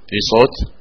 في صوت؟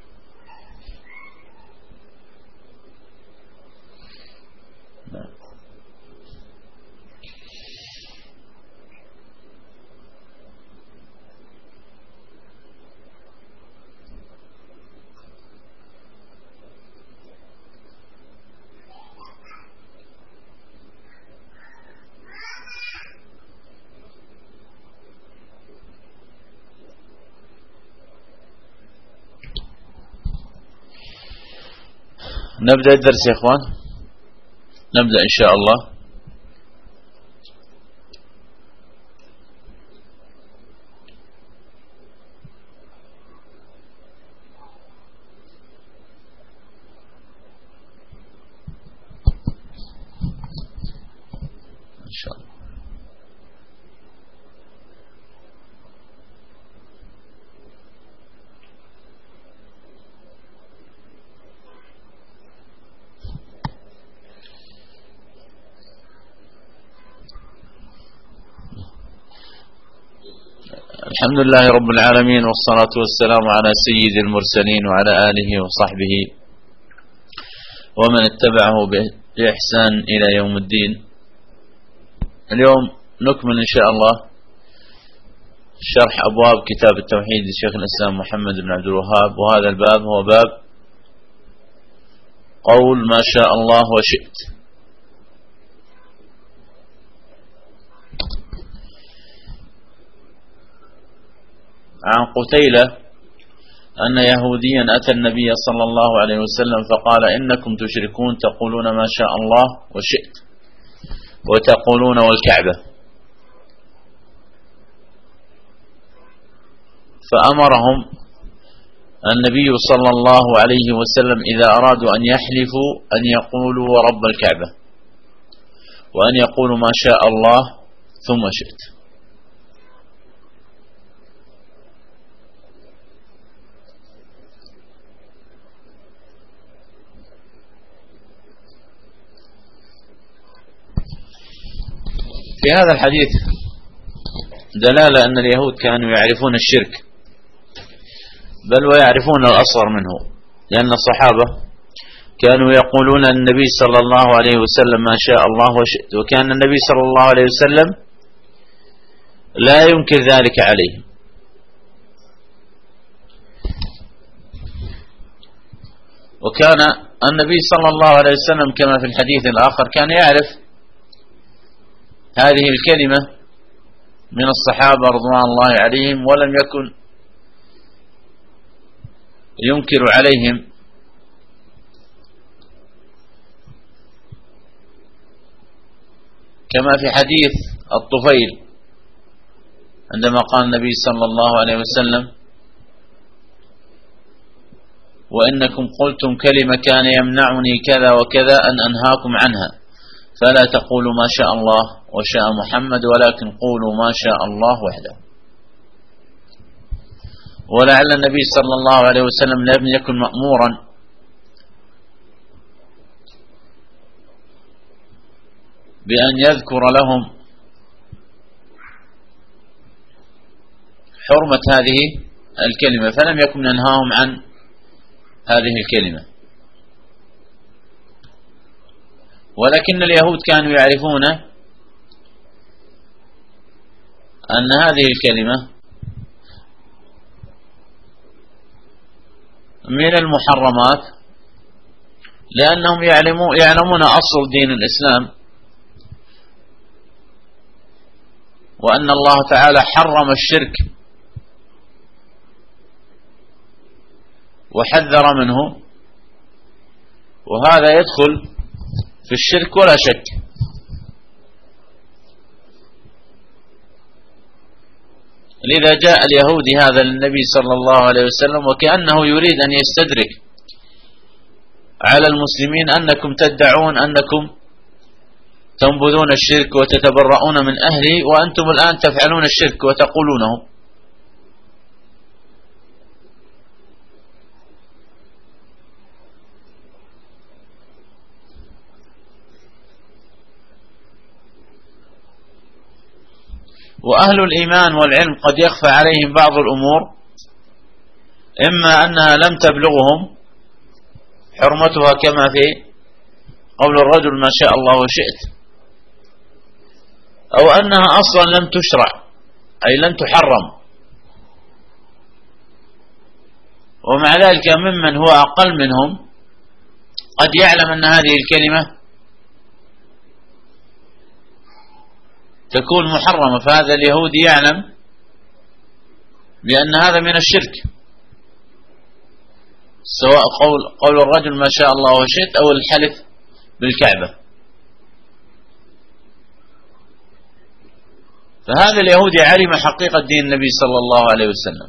نبدأ الدرس يا إخوان، نبدأ إن شاء الله. إن شاء الله. الحمد لله رب العالمين، والصلاة والسلام على سيد المرسلين وعلى آله وصحبه ومن اتبعه بإحسان إلى يوم الدين. اليوم نكمل إن شاء الله شرح أبواب كتاب التوحيد لشيخ الإسلام محمد بن عبد الوهاب، وهذا الباب هو باب قول ما شاء الله وشئت. عن قتيلة أن يهوديا أتى النبي صلى الله عليه وسلم فقال إنكم تشركون تقولون ما شاء الله وشئت وتقولون والكعبة، فأمرهم النبي صلى الله عليه وسلم إذا أرادوا أن يحلفوا أن يقولوا ورب الكعبة، وأن يقولوا ما شاء الله ثم شئت. في هذا الحديث دلالة أن اليهود كانوا يعرفون الشرك، بل ويعرفون الأصغر منه، لأن الصحابة كانوا يقولون النبي صلى الله عليه وسلم ما شاء الله وشئت، وكان النبي صلى الله عليه وسلم لا ينكر ذلك عليه. وكان النبي صلى الله عليه وسلم كما في الحديث الآخر كان يعرف هذه الكلمة من الصحابة رضوان الله عليهم، ولم يكن ينكر عليهم، كما في حديث الطفيل عندما قال النبي صلى الله عليه وسلم وإنكم قلتم كلمة كان يمنعني كذا وكذا أن أنهاكم عنها، فلا تقولوا ما شاء الله وشاء محمد ولكن قولوا ما شاء الله وحده. ولعل النبي صلى الله عليه وسلم لم يكن مأمورا بأن يذكر لهم حرمة هذه الكلمة، فلم يكن ينهاهم عن هذه الكلمة. ولكن اليهود كانوا يعرفون أن هذه الكلمة من المحرمات، لأنهم يعلمون أصل دين الإسلام، وأن الله تعالى حرم الشرك وحذر منه، وهذا يدخل في الشرك ولا شك. لذا جاء اليهودي هذا للنبي صلى الله عليه وسلم وكأنه يريد أن يستدرك على المسلمين أنكم تدعون أنكم تنبذون الشرك وتتبرؤون من أهله، وأنتم الآن تفعلون الشرك وتقولونه. وأهل الإيمان والعلم قد يخفى عليهم بعض الأمور إما أنها لم تبلغهم حرمتها كما في قول الرجل ما شاء الله وشئت، أو أنها أصلا لم تشرع أي لم تحرم، ومع ذلك ممن هو أقل منهم قد يعلم أن هذه الكلمة تكون محرمة، فهذا اليهودي يعلم بأن هذا من الشرك، سواء قول الرجل ما شاء الله وشئت أو الحلف بالكعبة. فهذا اليهودي علم حقيقة دين النبي صلى الله عليه وسلم،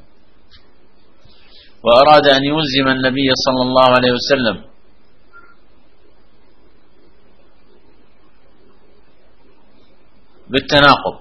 وأراد أن يلزم النبي صلى الله عليه وسلم بالتناقض،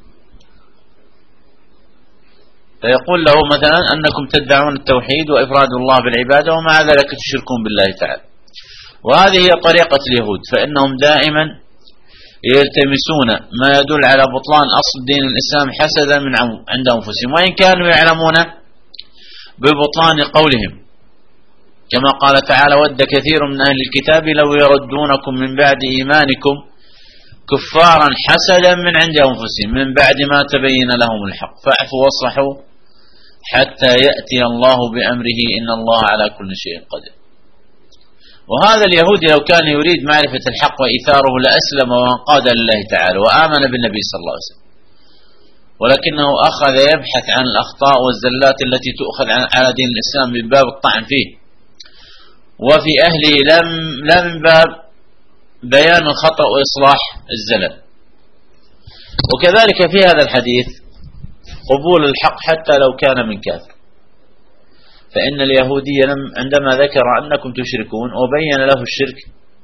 فيقول له مثلا أنكم تدعون التوحيد وإفراد الله بالعبادة ومع ذلك تشركون بالله تعالى. وهذه هي طريقة اليهود، فإنهم دائما يلتمسون ما يدل على بطلان أصل دين الإسلام حسدا من عند أنفسهم، وإن كانوا يعلمون ببطلان قولهم، كما قال تعالى ود كثير من أهل الكتاب لو يردونكم من بعد إيمانكم كفارا حسدا من عند أنفسهم من بعد ما تبين لهم الحق فاعفوا واصلحوا حتى يأتي الله بأمره إن الله على كل شيء قدير. وهذا اليهودي لو كان يريد معرفة الحق وإيثاره لأسلم وانقاد لله تعالى وآمن بالنبي صلى الله عليه وسلم، ولكنه أخذ يبحث عن الأخطاء والزلات التي تؤخذ على دين الإسلام من باب الطعن فيه وفي أهله، لا من باب بيان الخطأ وإصلاح الزلل. وكذلك في هذا الحديث قبول الحق حتى لو كان من كافر، فإن اليهودي عندما ذكر أنكم تشركون وبين له الشرك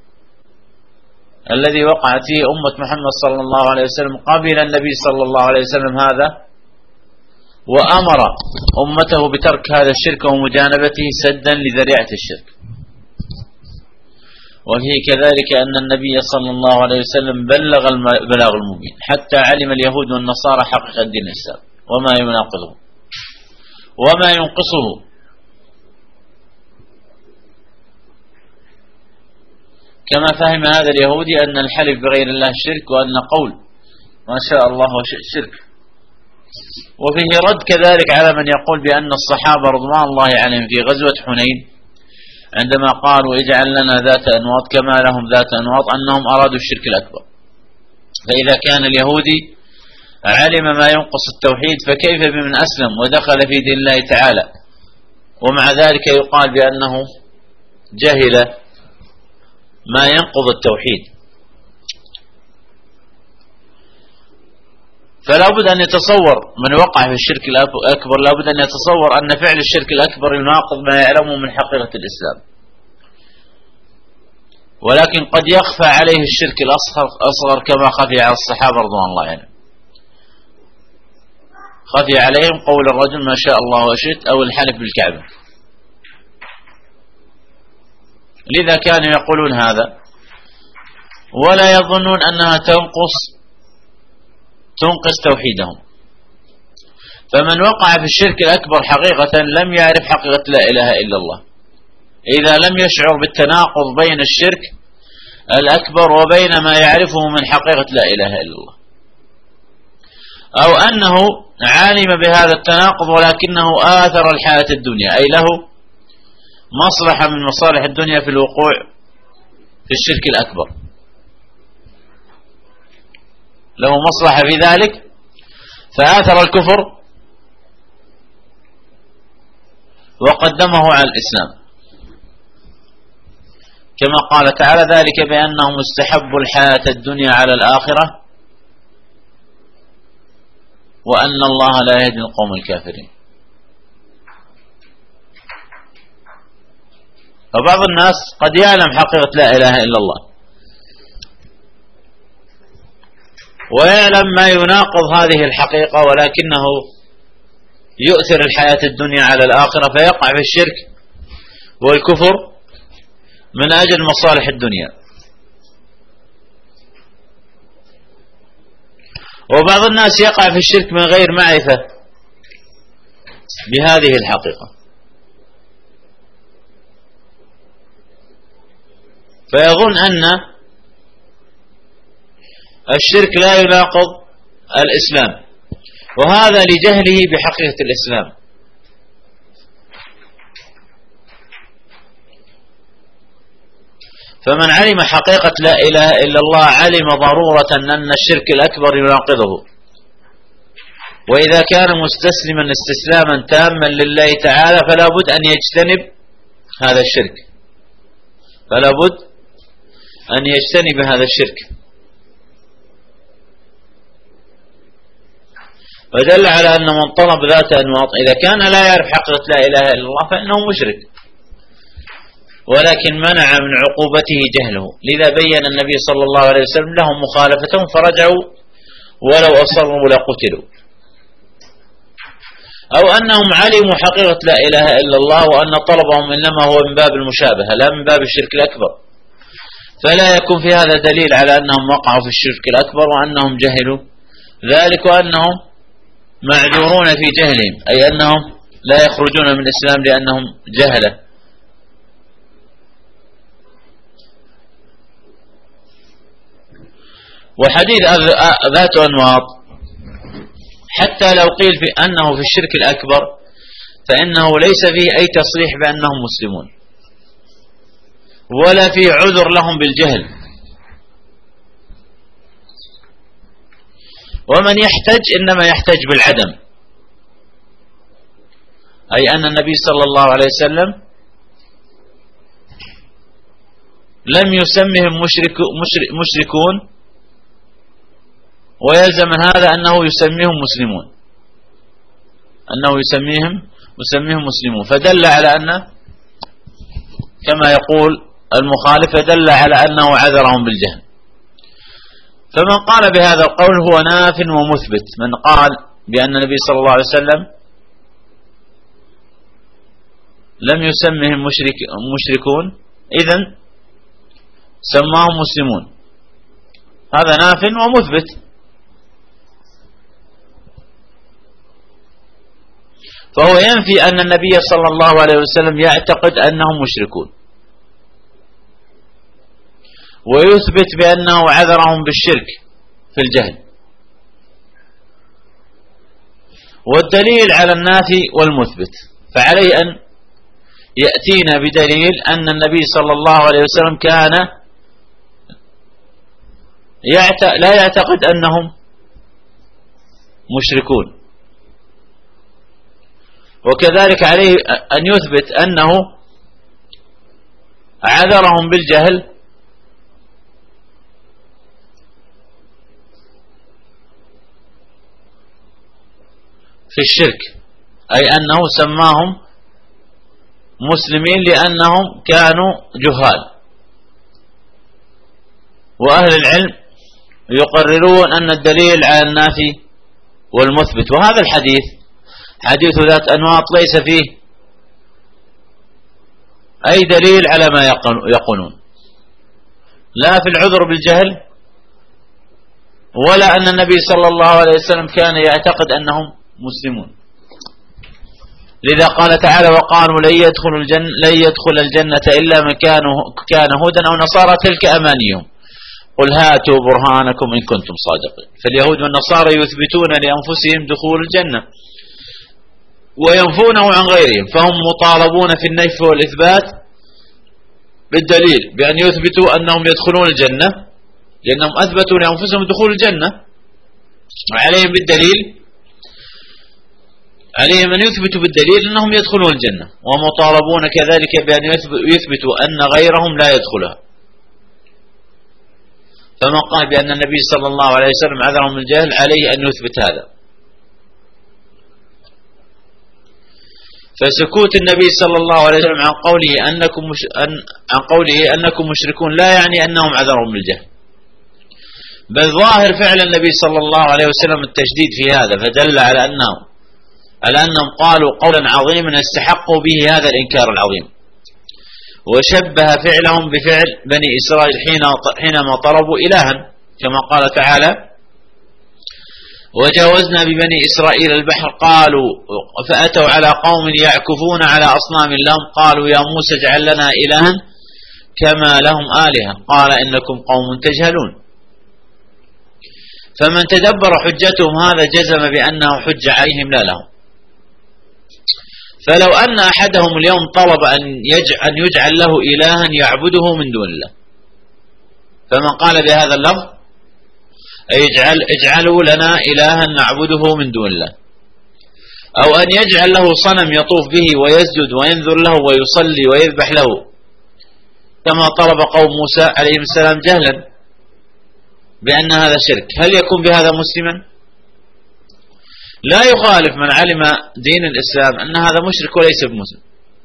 الذي وقعت فيه أمة محمد صلى الله عليه وسلم قبل النبي صلى الله عليه وسلم هذا، وأمر أمته بترك هذا الشرك ومجانبته سدا لذريعة الشرك. وفيه كذلك أن النبي صلى الله عليه وسلم بلغ البلاغ المبين حتى علم اليهود والنصارى حقيقة دين الإسلام وما يناقضه وما ينقصه، كما فهم هذا اليهودي أن الحلف بغير الله شرك، وأن قول ما شاء الله شرك. وفيه رد كذلك على من يقول بأن الصحابة رضوان الله عليهم في غزوة حنين عندما قالوا اجعل لنا ذات أنواط كما لهم ذات أنواط أنهم أرادوا الشرك الأكبر. فإذا كان اليهودي علم ما ينقص التوحيد فكيف بمن أسلم ودخل في دين الله تعالى ومع ذلك يقال بأنه جهل ما ينقض التوحيد؟ فلا بد أن يتصور من وقع في الشرك الأكبر، لا بد أن يتصور أن فعل الشرك الأكبر يناقض ما يعلمه من حقيقة الإسلام، ولكن قد يخفى عليه الشرك الأصغر كما خفي على الصحابة رضوان الله عنهم. خفي عليهم قول الرجل ما شاء الله وشئت أو الحلف بالكعبة، لذا كانوا يقولون هذا ولا يظنون أنها تنقص توحيدهم. فمن وقع في الشرك الأكبر حقيقة لم يعرف حقيقة لا إله إلا الله إذا لم يشعر بالتناقض بين الشرك الأكبر وبين ما يعرفه من حقيقة لا إله إلا الله، أو أنه علم بهذا التناقض ولكنه آثر الحياة الدنيا، أي له مصلحة من مصالح الدنيا في الوقوع في الشرك الأكبر، له مصلحة في ذلك فآثر الكفر وقدمه على الإسلام، كما قال تعالى ذلك بأنهم استحبوا الحياة الدنيا على الآخرة وأن الله لا يهدي القوم الكافرين. فبعض الناس قد يعلم حقيقة لا إله إلا الله ويعلم ما يناقض هذه الحقيقة ولكنه يؤثر الحياة الدنيا على الآخرة فيقع في الشرك والكفر من أجل مصالح الدنيا. وبعض الناس يقع في الشرك من غير معرفة بهذه الحقيقة فيظن أن الشرك لا يناقض الإسلام، وهذا لجهله بحقيقة الإسلام. فمن علم حقيقة لا إله إلا الله علم ضرورة أن الشرك الأكبر يناقضه، وإذا كان مستسلما استسلاما تاما لله تعالى فلا بد أن يجتنب هذا الشرك، فلا بد أن يجتنب هذا الشرك. ودل على أن من طلب ذات أنواط إذا كان لا يعرف حقيقة لا إله إلا الله فإنه مشرك، ولكن منع من عقوبته جهله، لذا بين النبي صلى الله عليه وسلم لهم مخالفتهم فرجعوا ولو أصروا لقتلوا. أو أنهم علموا حقيقة لا إله إلا الله وأن طلبهم إنما هو من باب المشابهة لا من باب الشرك الأكبر، فلا يكون في هذا دليل على أنهم وقعوا في الشرك الأكبر وأنهم جهلوا ذلك وأنهم معذورون في جهلهم، أي أنهم لا يخرجون من الإسلام لأنهم جهلة. وحديث ذات أنواط حتى لو قيل أنه في الشرك الأكبر فإنه ليس فيه أي تصريح بأنهم مسلمون ولا فيه عذر لهم بالجهل. ومن يحتج إنما يحتج بالعدم، أي أن النبي صلى الله عليه وسلم لم يسمهم مشركون ويلزم من هذا أنه يسميهم مسلمون، أنه يسميهم مسلمون، فدل على أن كما يقول المخالف دل على أنه عذرهم بالجهل. فمن قال بهذا القول هو ناف ومثبت. من قال بأن النبي صلى الله عليه وسلم لم يسمهم مشركون إذن سماهم مسلمون، هذا ناف ومثبت. فهو ينفي أن النبي صلى الله عليه وسلم يعتقد أنهم مشركون، ويثبت بأنه عذرهم بالشرك في الجهل. والدليل على النافي والمثبت، فعليه أن يأتينا بدليل أن النبي صلى الله عليه وسلم كان لا يعتقد أنهم مشركون، وكذلك عليه أن يثبت أنه عذرهم بالجهل في الشرك، أي أنه سماهم مسلمين لأنهم كانوا جهال. وأهل العلم يقررون أن الدليل على النافي والمثبت، وهذا الحديث حديث ذات أنواط ليس فيه أي دليل على ما يقولون، لا في العذر بالجهل ولا أن النبي صلى الله عليه وسلم كان يعتقد أنهم مسلمون. لذا قال تعالى وقالوا لن يدخل الجنة إلا من كان هودا أو نصارى تلك أمانيهم قل هاتوا برهانكم إن كنتم صادقين. فاليهود والنصارى يثبتون لأنفسهم دخول الجنة وينفونه عن غيرهم، فهم مطالبون في النفي والإثبات بالدليل بأن يثبتوا أنهم يدخلون الجنة لأنهم أثبتوا لأنفسهم دخول الجنة، وعليهم بالدليل عليهم أن يثبتوا بالدليل أنهم يدخلون الجنة، ومطالبون كذلك بأن يثبتوا أن غيرهم لا يدخلها. فمن قال بأن النبي صلى الله عليه وسلم عذرهم الجهل عليه أن يثبت هذا. فسكوت النبي صلى الله عليه وسلم عن قوله أنكم مشركون لا يعني أنهم عذرهم بالجهل، بل ظاهر فعل النبي صلى الله عليه وسلم التشديد في هذا، فدل على أنهم قالوا قولا عظيما استحقوا به هذا الإنكار العظيم. وشبه فعلهم بفعل بني إسرائيل حينما طلبوا إلها، كما قال تعالى وجاوزنا ببني إسرائيل البحر فأتوا على قوم يعكفون على أصنام لهم قالوا يا موسى اجعل لنا إلها كما لهم آلهة قال إنكم قوم تجهلون. فمن تدبر حجتهم هذا جزم بأنه حج عليهم لا لهم. فلو أن أحدهم اليوم طلب أن يجعل له إلها يعبده من دون الله، فمن قال بهذا اللفظ أي اجعلوا لنا إلها نعبده من دون الله، أو أن يجعل له صنم يطوف به ويسجد وينذر له ويصلي ويذبح له كما طلب قوم موسى عليهم السلام جهلا بأن هذا شرك، هل يكون بهذا مسلما؟ لا يخالف من علم دين الإسلام أن هذا مشرك وليس بمسلم،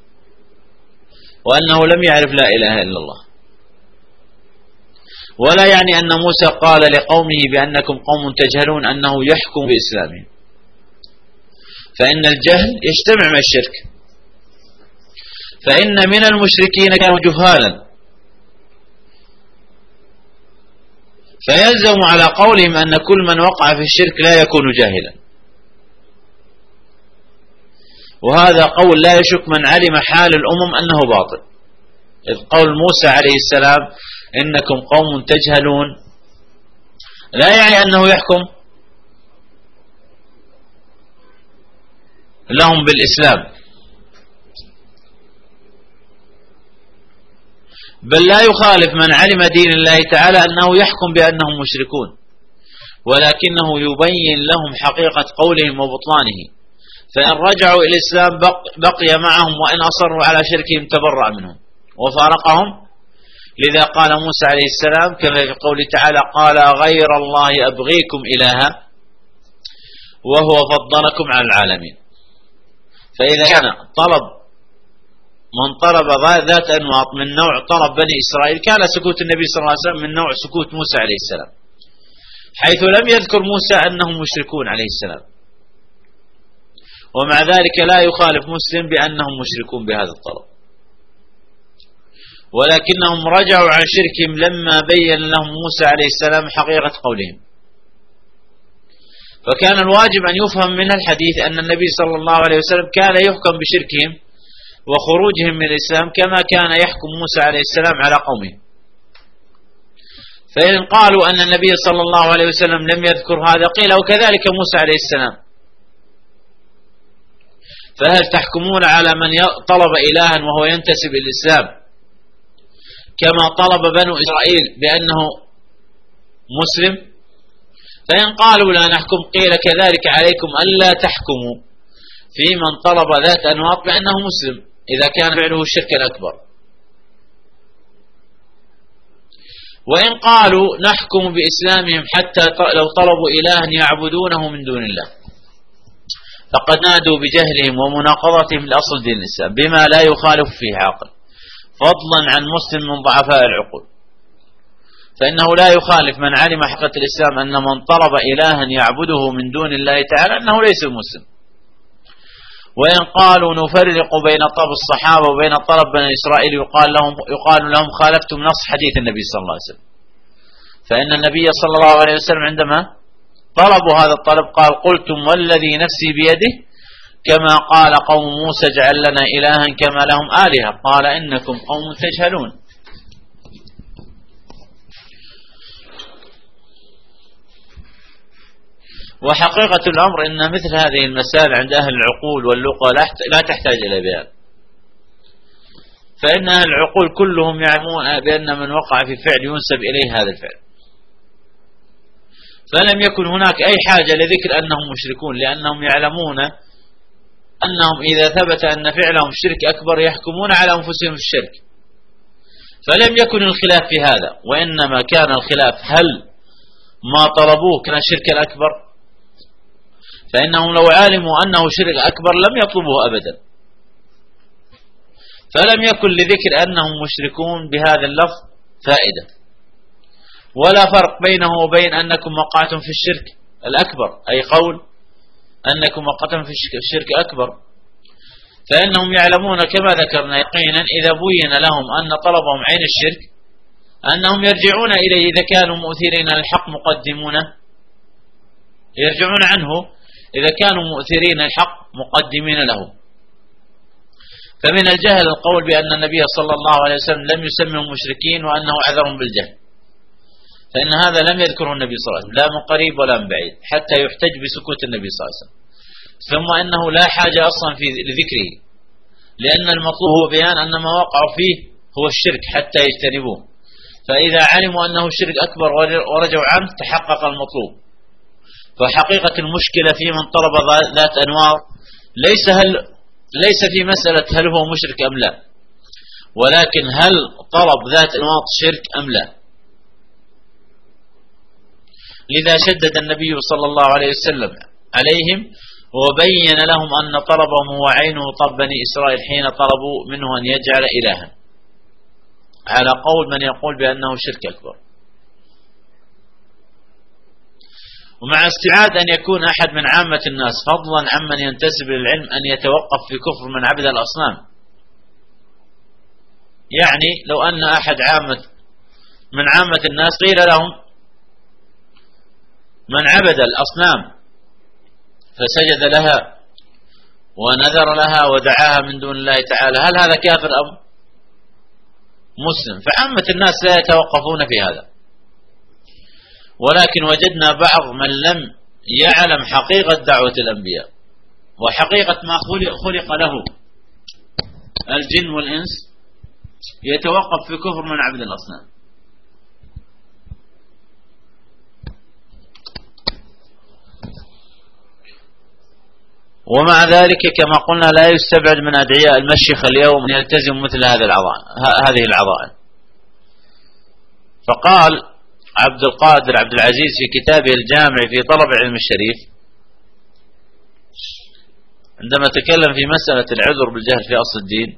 وأنه لم يعرف لا إله إلا الله. ولا يعني أن موسى قال لقومه بأنكم قوم تجهلون أنه يحكم بإسلامهم، فإن الجهل يجتمع مع الشرك، فإن من المشركين كانوا جهالا، فيلزم على قولهم أن كل من وقع في الشرك لا يكون جاهلا. وهذا قول لا يشك من علم حال الأمم أنه باطل، إذ قول موسى عليه السلام إنكم قوم تجهلون لا يعني أنه يحكم لهم بالإسلام، بل لا يخالف من علم دين الله تعالى أنه يحكم بأنهم مشركون، ولكنه يبين لهم حقيقة قولهم وبطلانه، فإن رجعوا إلى الإسلام بقي معهم، وإن أصروا على شركهم تبرأ منهم وفارقهم. لذا قال موسى عليه السلام كما في قوله تعالى قال غير الله أبغيكم إلها وهو فضلكم على العالمين. فإذا كان من طلب ذات أنواط من نوع طلب بني إسرائيل، كان سكوت النبي صلى الله عليه وسلم من نوع سكوت موسى عليه السلام، حيث لم يذكر موسى أنهم مشركون عليه السلام، ومع ذلك لا يخالف مسلم بأنهم مشركون بهذا الطلب، ولكنهم رجعوا عن شركهم لما بين لهم موسى عليه السلام حقيقة قولهم. فكان الواجب أن يفهم من الحديث أن النبي صلى الله عليه وسلم كان يحكم بشركهم وخروجهم من الإسلام كما كان يحكم موسى عليه السلام على قومه. فإن قالوا أن النبي صلى الله عليه وسلم لم يذكر هذا قيل وكذلك موسى عليه السلام، فهل تحكمون على من طلب إلها وهو ينتسب إلى الإسلام كما طلب بنو إسرائيل بأنه مسلم؟ فإن قالوا لا نحكم قيل كذلك عليكم ألا تحكموا في من طلب ذات أنواط بأنه مسلم إذا كان فعله الشرك الأكبر. وإن قالوا نحكم بإسلامهم حتى لو طلبوا إلها يعبدونه من دون الله فقد نادوا بجهلهم ومناقضتهم لأصل دين الإسلام بما لا يخالف فيه عاقل، فضلا عن مسلم من ضعفاء العقول. فإنه لا يخالف من علم حقيقة الإسلام أن من طلب إلها يعبده من دون الله تعالى أنه ليس مسلم. وإن قالوا نفرق بين طلب الصحابة وبين طلب بني إسرائيل يقال لهم خالفتم نص حديث النبي صلى الله عليه وسلم، فإن النبي صلى الله عليه وسلم عندما طلبوا هذا الطلب قال قلتم والذي نفسي بيده كما قال قوم موسى اجعل لنا إلها كما لهم آلهة قال إنكم قوم تجهلون. وحقيقة الأمر إن مثل هذه المسائل عند أهل العقول واللغة لا تحتاج إلى بيان، فإن أهل العقول كلهم يعلمون بأن من وقع في فعل ينسب إليه هذا الفعل، فلم يكن هناك أي حاجة لذكر أنهم مشركون، لأنهم يعلمون أنهم إذا ثبت أن فعلهم شرك أكبر يحكمون على أنفسهم في الشرك، فلم يكن الخلاف في هذا، وإنما كان الخلاف هل ما طلبوه كان الشرك الأكبر، فإنهم لو علموا أنه شرك أكبر لم يطلبوه أبدا، فلم يكن لذكر أنهم مشركون بهذا اللفظ فائدة، ولا فرق بينه وبين أنكم وقعتم في الشرك الأكبر، أي قول أنكم وقعتم في الشرك الأكبر، فإنهم يعلمون كما ذكرنا يقينا إذا بين لهم أن طلبهم عين الشرك أنهم يرجعون إليه إذا كانوا مؤثرين الحق مقدمونه، يرجعون عنه إذا كانوا مؤثرين الحق مقدمين له. فمن الجهل القول بأن النبي صلى الله عليه وسلم لم يسمهم مشركين وأنه أعذرهم بالجهل، فإن هذا لم يذكره النبي صلى الله عليه وسلم لا من قريب ولا من بعيد حتى يحتج بسكوت النبي صلى الله عليه وسلم. ثم أنه لا حاجة أصلا في لذكره، لأن المطلوب هو بيان أن ما وقعوا فيه هو الشرك حتى يجتنبوه، فإذا علموا أنه الشرك أكبر ورجعوا عنه تحقق المطلوب. فحقيقة المشكلة في من طلب ذات أنوار ليس في مسألة هل هو مشرك أم لا، ولكن هل طلب ذات أنواط شرك أم لا. لذا شدد النبي صلى الله عليه وسلم عليهم وبين لهم أن طلبهم هو عينه طلب بني إسرائيل حين طلبوا منه أن يجعل إلها، على قول من يقول بأنه شرك أكبر. ومع استعاد أن يكون أحد من عامة الناس فضلا عمن ينتسب للعلم أن يتوقف في كفر من عبد الأصنام. يعني لو أن أحد من عامة الناس قيل لهم من عبد الأصنام فسجد لها ونذر لها ودعاها من دون الله تعالى، هل هذا كافر أم مسلم؟ فعامة الناس لا يتوقفون في هذا، ولكن وجدنا بعض من لم يعلم حقيقة دعوة الأنبياء وحقيقة ما خلق له الجن والإنس يتوقف في كفر من عبد الأصنام. ومع ذلك كما قلنا لا يستبعد من أدعياء المشيخ اليوم أن يلتزم مثل هذه العظائم. فقال عبد القادر عبد العزيز في كتابه الجامع في طلب العلم الشريف عندما تكلم في مسألة العذر بالجهل في أصل الدين،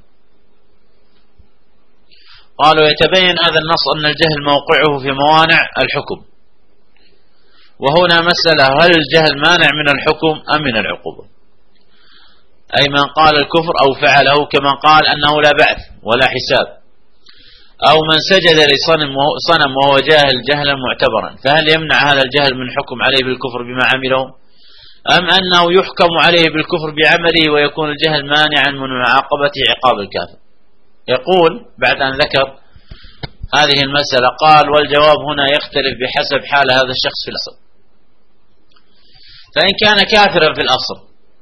قالوا يتبين هذا النص أن الجهل موقعه في موانع الحكم، وهنا مسألة هل الجهل مانع من الحكم أم من العقوبة؟ أي من قال الكفر أو فعله كما قال أنه لا بعث ولا حساب، أو من سجد لصنم وهو جاهل جهلا معتبرا، فهل يمنع هذا الجهل من حكم عليه بالكفر بما عمله، أم أنه يحكم عليه بالكفر بعمله ويكون الجهل مانعا من معاقبة عقاب الكافر؟ يقول بعد أن ذكر هذه المسألة قال والجواب هنا يختلف بحسب حال هذا الشخص في الأصل. فإن كان كافرا في الأصل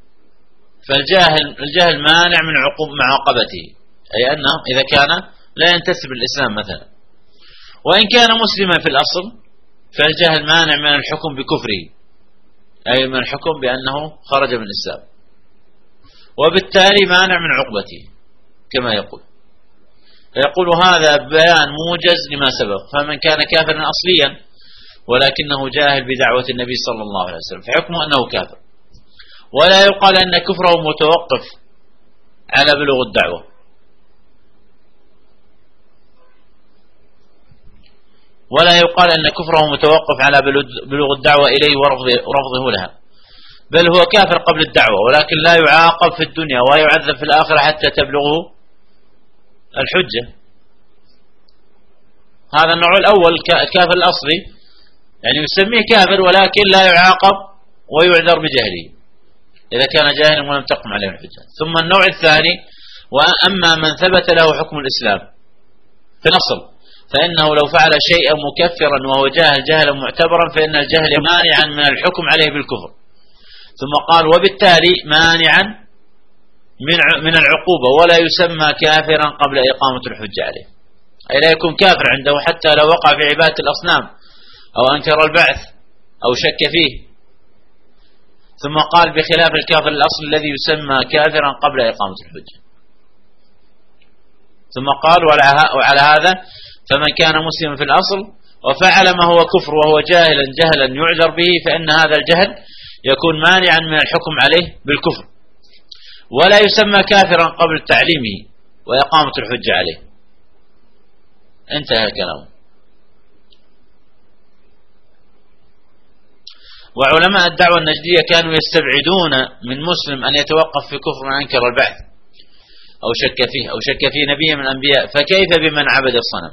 فالجهل مانع من معاقبته، أي أنه إذا كان لا ينتسب الإسلام مثلا. وإن كان مسلما في الأصل فالجهل مانع من الحكم بكفره، أي من الحكم بأنه خرج من الإسلام، وبالتالي مانع من عقبته كما يقول هذا بيان موجز لما سبق. فمن كان كافرا أصليا ولكنه جاهل بدعوة النبي صلى الله عليه وسلم فحكمه أنه كافر، ولا يقال أن كفره متوقف على بلوغ الدعوة، ولا يقال أن كفره متوقف على بلوغ الدعوة إليه ورفضه لها، بل هو كافر قبل الدعوة ولكن لا يعاقب في الدنيا ويعذب في الآخرة حتى تبلغه الحجة. هذا النوع الأول الكافر الأصلي، يعني يسميه كافر ولكن لا يعاقب ويعذر بجهله إذا كان جاهلا ولم تقم عليه الحجة. ثم النوع الثاني وأما من ثبت له حكم الإسلام في الأصل فإنه لو فعل شيئا مكفرا وهو جاهل جهلا معتبرا فإن الجهل مانعا من الحكم عليه بالكفر. ثم قال وبالتالي مانعا من العقوبة ولا يسمى كافرا قبل إقامة الحجة عليه، أي لا يكون كافر عنده حتى لو وقع في عبادة الأصنام أو أنكر البعث أو شك فيه. ثم قال بخلاف الكافر الأصل الذي يسمى كافرا قبل إقامة الحجة. ثم قال وعلى هذا فمن كان مسلما في الأصل وفعل ما هو كفر وهو جهلا يعذر به فإن هذا الجهل يكون مانعا من الحكم عليه بالكفر ولا يسمى كافرا قبل تعليمه وإقامة الحجة عليه. انتهى كلامه. وعلماء الدعوة النجدية كانوا يستبعدون من مسلم أن يتوقف في كفر من أنكر البعث أو شك فيه نبي من الأنبياء، فكيف بمن عبد الصنم؟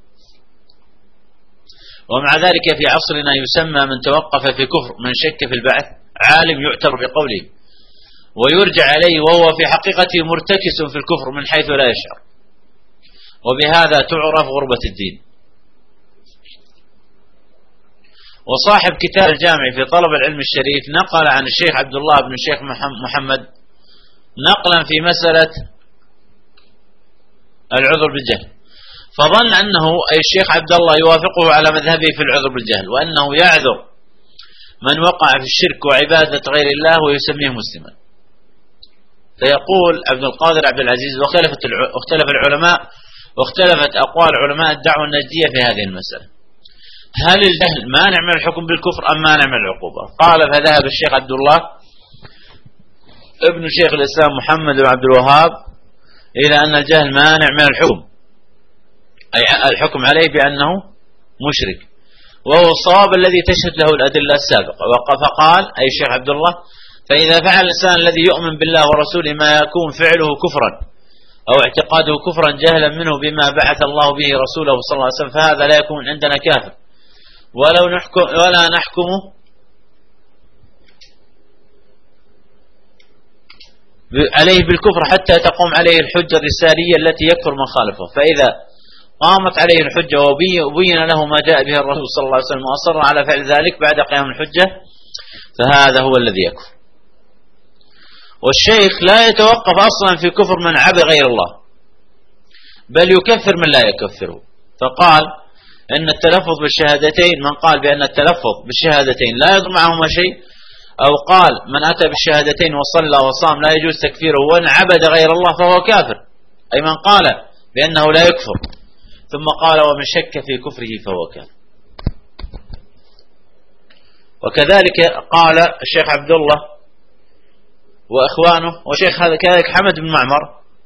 ومع ذلك في عصرنا يسمى من توقف في كفر من شك في البعث عالم يعتبر بقوله، ويرجع عليه وهو في حقيقته مرتكس في الكفر من حيث لا يشعر، وبهذا تعرف غربة الدين. وصاحب كتاب الجامع في طلب العلم الشريف نقل عن الشيخ عبد الله بن الشيخ محمد نقلا في مسألة العذر بالجهل، فظن أنه أي الشيخ عبد الله يوافقه على مذهبه في العذر بالجهل، وأنه يعذر من وقع في الشرك وعبادة غير الله ويسميه مسلما. فيقول عبد القادر عبد العزيز: واختلف العلماء واختلفت أقوال علماء الدعوة النجدية في هذه المسألة، هل الجهل مانع من الحكم بالكفر أم مانع من العقوبة؟ قال: فذهب الشيخ عبد الله ابن شيخ الإسلام محمد بن عبد الوهاب إلى أن الجهل مانع من الحكم، أي الحكم عليه بأنه مشرك، وهو الصواب الذي تشهد له الأدلة السابقة. فقال أي الشيخ عبد الله: فإذا فعل الإنسان الذي يؤمن بالله ورسوله ما يكون فعله كفرا أو اعتقاده كفرا جهلا منه بما بعث الله به رسوله صلى الله عليه وسلم، فهذا لا يكون عندنا كافر، ولا نحكم عليه بالكفر حتى تقوم عليه الحجة الرسالية التي يكفر من خالفه. فإذا قامت عليه الحجة وبين له ما جاء به الرسول صلى الله عليه وسلم وأصر على فعل ذلك بعد قيام الحجة، فهذا هو الذي يكفر. والشيخ لا يتوقف أصلا في كفر من عبد غير الله، بل يكفر من لا يكفره. فقال إن التلفظ بالشهادتين، من قال بأن التلفظ بالشهادتين لا يضر معهما شيء، أو قال من أتى بالشهادتين وصلى وصام لا يجوز تكفيره، وإن عبد غير الله فهو كافر، أي من قال بأنه لا يكفر. ثم قال: ومن شك في كفره فهو كافر. وكذلك قال الشيخ عبد الله وإخوانه، وشيخ هذا كذلك حمد بن معمر،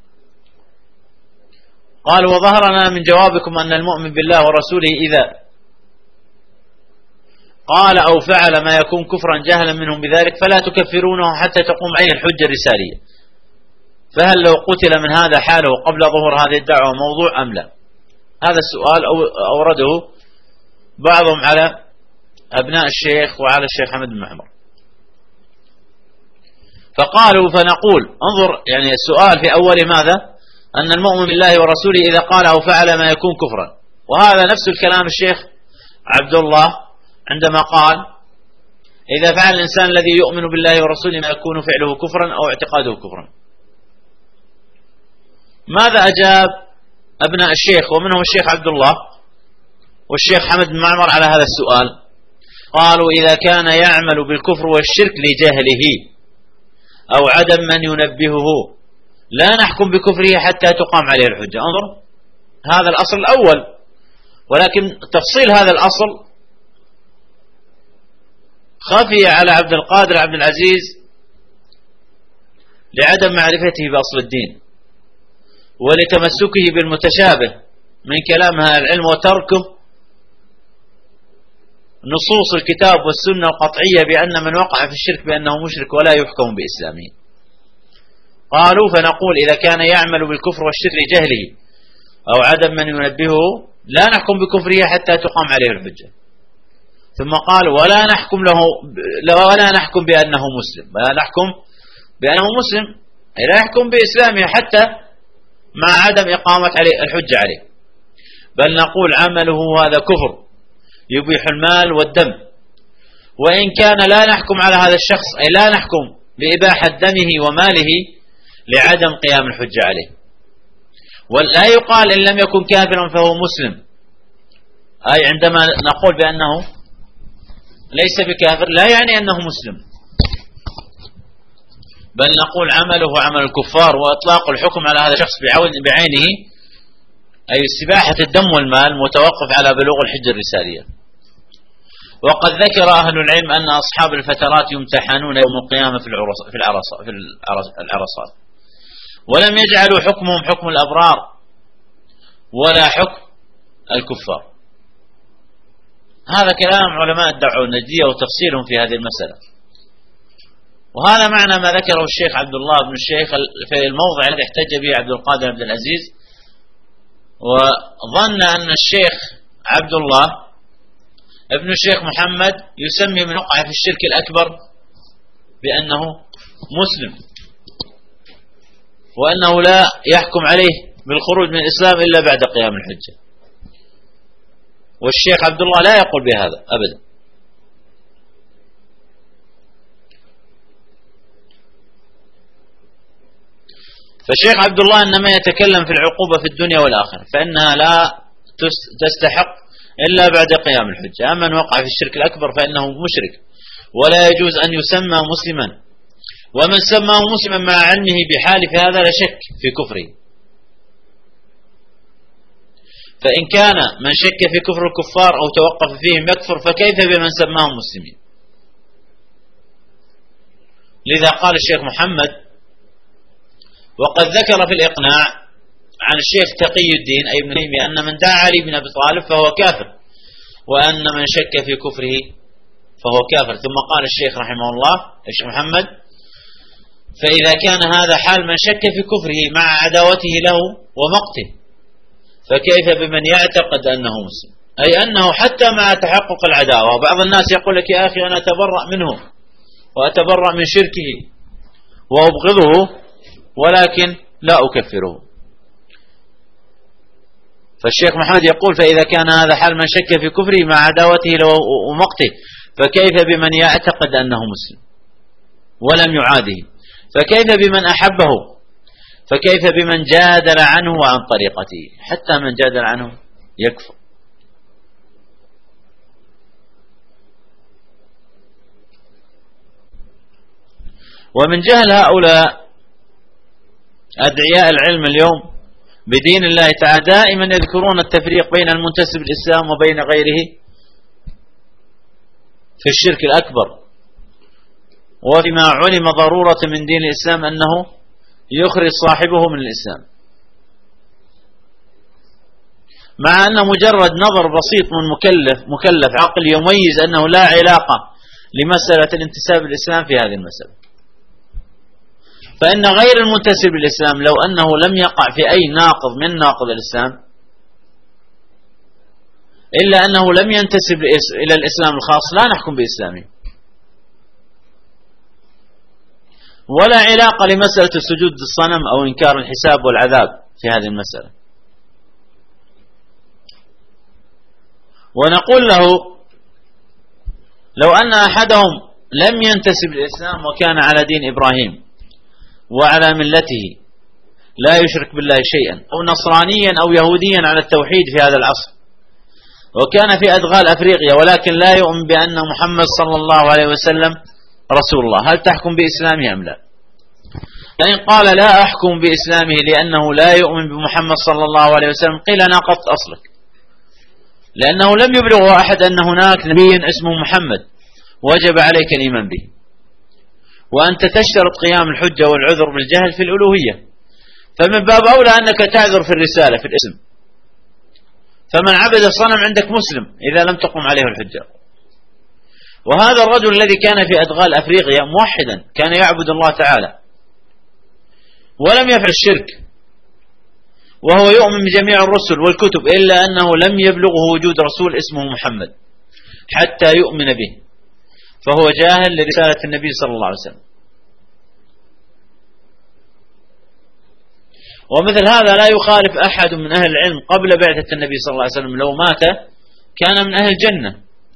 قال: وظهرنا من جوابكم أن المؤمن بالله ورسوله إذا قال أو فعل ما يكون كفرا جهلا منهم بذلك فلا تكفرونه حتى تقوم عليه الحجة الرسالية، فهل لو قتل من هذا حاله قبل ظهور هذه الدعوة موضوع أم لا؟ هذا السؤال أورده بعضهم على أبناء الشيخ وعلى الشيخ حمد بن معمر. فقالوا: فنقول انظر، يعني السؤال في أول ماذا؟ أن المؤمن بالله ورسوله إذا قال أو فعل ما يكون كفرا، وهذا نفس الكلام الشيخ عبد الله عندما قال: إذا فعل الإنسان الذي يؤمن بالله ورسوله ما يكون فعله كفرا أو اعتقاده كفرا. ماذا أجاب أبناء الشيخ ومنهم الشيخ عبد الله والشيخ حمد بن معمر على هذا السؤال؟ قالوا: إذا كان يعمل بالكفر والشرك لجهله أو عدم من ينبهه لا نحكم بكفره حتى تقام عليه الحجة. انظر، هذا الأصل الأول، ولكن تفصيل هذا الأصل خفي على عبد القادر عبد العزيز لعدم معرفته بأصل الدين ولتمسكه بالمتشابه من كلام أهل العلم وتركه نصوص الكتاب والسنة القطعية بأن من وقع في الشرك بأنه مشرك ولا يحكم بإسلامه. قالوا: فنقول إذا كان يعمل بالكفر والشرك لجهله أو عدم من ينبهه لا نحكم بكفره حتى تقام عليه الحجة. ثم قال: ولا نحكم بأنه مسلم، ولا نحكم بأنه مسلم، أي لا يحكم بإسلامه حتى مع عدم إقامة الحجة عليه، بل نقول عمله هذا كفر يبيح المال والدم، وإن كان لا نحكم على هذا الشخص، أي لا نحكم بإباحة دمه وماله لعدم قيام الحجة عليه. ولا يقال إن لم يكن كافرا فهو مسلم، أي عندما نقول بأنه ليس بكافر لا يعني أنه مسلم، بل نقول عمله عمل الكفار، وإطلاق الحكم على هذا الشخص بعينه أي استباحة الدم والمال متوقف على بلوغ الحجة الرسالية. وقد ذكر أهل العلم أن أصحاب الفترات يمتحنون يوم القيامة في العرصات، ولم يجعلوا حكمهم حكم الأبرار ولا حكم الكفار. هذا كلام علماء الدعوة النجدية وتفصيلهم في هذه المسألة. وهذا معنى ما ذكره الشيخ عبد الله بن الشيخ في الموضع الذي احتج به عبد القادر عبد العزيز، وظن أن الشيخ عبد الله ابن الشيخ محمد يسمي من وقع في الشرك الأكبر بأنه مسلم، وأنه لا يحكم عليه بالخروج من الإسلام إلا بعد قيام الحجة. والشيخ عبد الله لا يقول بهذا أبدا. فالشيخ عبد الله إنما يتكلم في العقوبة في الدنيا والآخرة، فإنها لا تستحق إلا بعد قيام الحجة. أما من وقع في الشرك الأكبر فإنه مشرك ولا يجوز أن يسمى مسلما، ومن سماه مسلما مع علمه بحال في هذا لا شك في كفره. فإن كان من شك في كفر الكفار أو توقف فيهم يكفر، فكيف بمن سماهم مسلمين؟ لذا قال الشيخ محمد: وقد ذكر في الإقناع عن الشيخ تقي الدين أي ابن تيمية أن من دعا علي بن أبي طالب فهو كافر، وأن من شك في كفره فهو كافر. ثم قال الشيخ رحمه الله الشيخ محمد: فإذا كان هذا حال من شك في كفره مع عداوته له ومقته، فكيف بمن يعتقد أنه مسلم، أي أنه حتى مع تحقق العداوة. بعض الناس يقول لك: يا أخي أنا أتبرأ منه وأتبرأ من شركه وأبغضه ولكن لا أكفره. فالشيخ محمد يقول: فإذا كان هذا حال من شك في كفره مع عداوته له ومقته، فكيف بمن يعتقد أنه مسلم ولم يعاده، فكيف بمن أحبه، فكيف بمن جادل عنه وعن طريقته. حتى من جادل عنه يكفر. ومن جهل هؤلاء أدعياء العلم اليوم بدين الله تعالى دائما يذكرون التفريق بين المنتسب للإسلام وبين غيره في الشرك الأكبر، وفيما علم ضرورة من دين الإسلام أنه يخرج صاحبه من الإسلام، مع أن مجرد نظر بسيط من مكلف عقل يميز أنه لا علاقة لمسألة الانتساب للإسلام في هذه المسألة. فإن غير المنتسب للإسلام لو أنه لم يقع في أي ناقض من ناقض الإسلام إلا أنه لم ينتسب إلى الإسلام الخاص لا نحكم بإسلامه، ولا علاقة لمسألة السجود للصنم أو إنكار الحساب والعذاب في هذه المسألة. ونقول له: لو أن أحدهم لم ينتسب للإسلام وكان على دين إبراهيم وعلى ملته لا يشرك بالله شيئا، أو نصرانيا أو يهوديا على التوحيد في هذا العصر، وكان في أدغال أفريقيا ولكن لا يؤمن بأن محمد صلى الله عليه وسلم رسول الله، هل تحكم بإسلامه أم لا؟ فإن قال: لا أحكم بإسلامه لأنه لا يؤمن بمحمد صلى الله عليه وسلم، قيل: ناقضت أصلك، لأنه لم يبلغه أحد أن هناك نبي اسمه محمد وجب عليك الإيمان به، وأنت تشترط قيام الحجة والعذر بالجهل في الألوهية، فمن باب أولى أنك تعذر في الرسالة في الاسم. فمن عبد الصنم عندك مسلم إذا لم تقم عليه الحجة. وهذا الرجل الذي كان في أدغال أفريقيا موحدا كان يعبد الله تعالى ولم يفعل الشرك، وهو يؤمن بجميع الرسل والكتب، إلا أنه لم يبلغه وجود رسول اسمه محمد حتى يؤمن به، فهو جاهل لرسالة النبي صلى الله عليه وسلم. ومثل هذا لا يخالف أحد من أهل العلم قبل بعثة النبي صلى الله عليه وسلم، لو مات كان من أهل الجنة.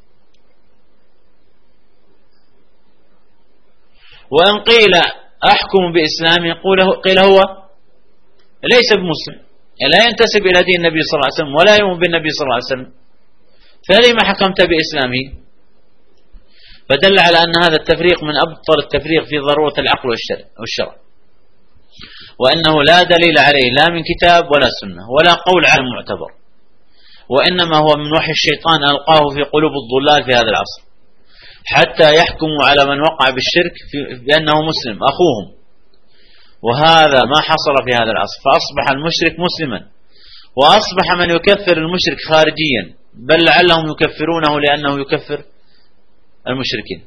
وإن قيل أحكم بإسلامه قيل هو ليس بمسلم، لا ينتسب إلى دين النبي صلى الله عليه وسلم ولا يؤمن بالنبي صلى الله عليه وسلم، فلما حكمت بإسلامه؟ فدل على أن هذا التفريق من أبطل التفريق في ضرورة العقل والشرع، وأنه لا دليل عليه لا من كتاب ولا سنة ولا قول عالم معتبر، وإنما هو من وحي الشيطان ألقاه في قلوب الضلال في هذا العصر حتى يحكموا على من وقع بالشرك بأنه مسلم أخوهم، وهذا ما حصل في هذا العصر، فأصبح المشرك مسلما وأصبح من يكفر المشرك خارجيا، بل لعلهم يكفرونه لأنه يكفر المشركين.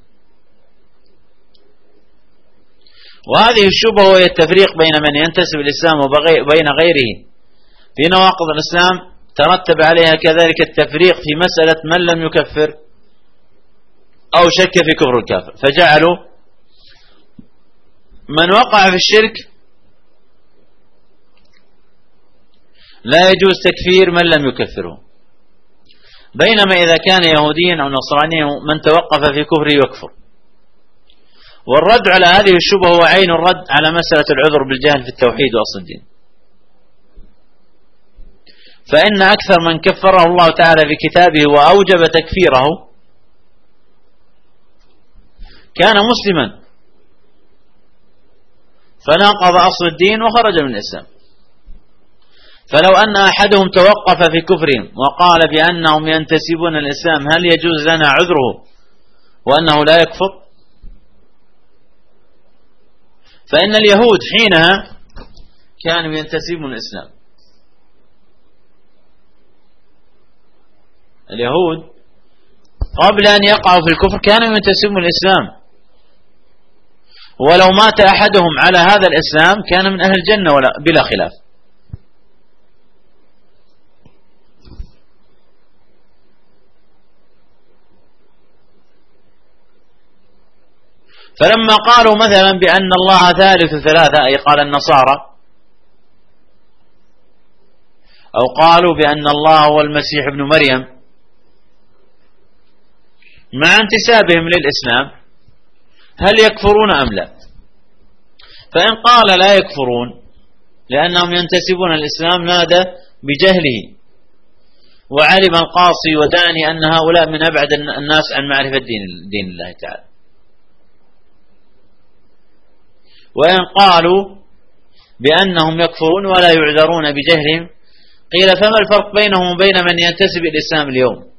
وهذه الشبهة وهي التفريق بين من ينتسب الإسلام وبين غيره في نواقض الإسلام ترتب عليها كذلك التفريق في مسألة من لم يكفر أو شك في كفر الكافر، فجعلوا من وقع في الشرك لا يجوز تكفير من لم يكفره. بينما إذا كان يهوديا أو نصرانيا من توقف في كفره يكفر. والرد على هذه الشبهة هو عين الرد على مسألة العذر بالجهل في التوحيد وأصل الدين. فإن أكثر من كفره الله تعالى في كتابه وأوجب تكفيره كان مسلما فناقض أصل الدين وخرج من الإسلام. فلو أن أحدهم توقف في كفرهم وقال بأنهم ينتسبون الإسلام هل يجوز لنا عذره وأنه لا يكفر؟ فإن اليهود حينها كانوا ينتسبون الإسلام. اليهود قبل أن يقعوا في الكفر كانوا ينتسبون الإسلام، ولو مات أحدهم على هذا الإسلام كان من أهل الجنة بلا خلاف. فلما قالوا مثلا بأن الله ثالث ثلاثة، أي قال النصارى، أو قالوا بأن الله هو المسيح ابن مريم مع انتسابهم للإسلام هل يكفرون أم لا؟ فإن قال لا يكفرون لأنهم ينتسبون الإسلام نادى بجهله، وعلم القاصي وداني أن هؤلاء من أبعد الناس عن معرفة دين الله تعالى. وإن قالوا بأنهم يكفرون ولا يعذرون بجهلهم قيل فما الفرق بينهم وبين من ينتسب الإسلام اليوم؟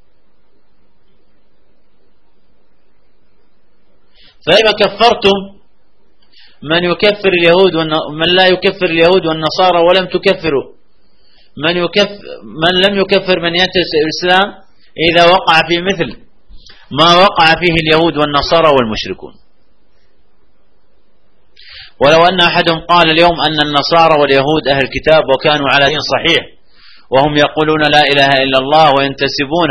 فإذا كفرتم من يكفر اليهود من لا يكفر اليهود والنصارى ولم تكفروا من لم يكفر من ينتسب الإسلام إذا وقع في مثل ما وقع فيه اليهود والنصارى والمشركون. ولو أن أحدهم قال اليوم أن النصارى واليهود أهل كتاب وكانوا على دين صحيح وهم يقولون لا إله إلا الله وينتسبون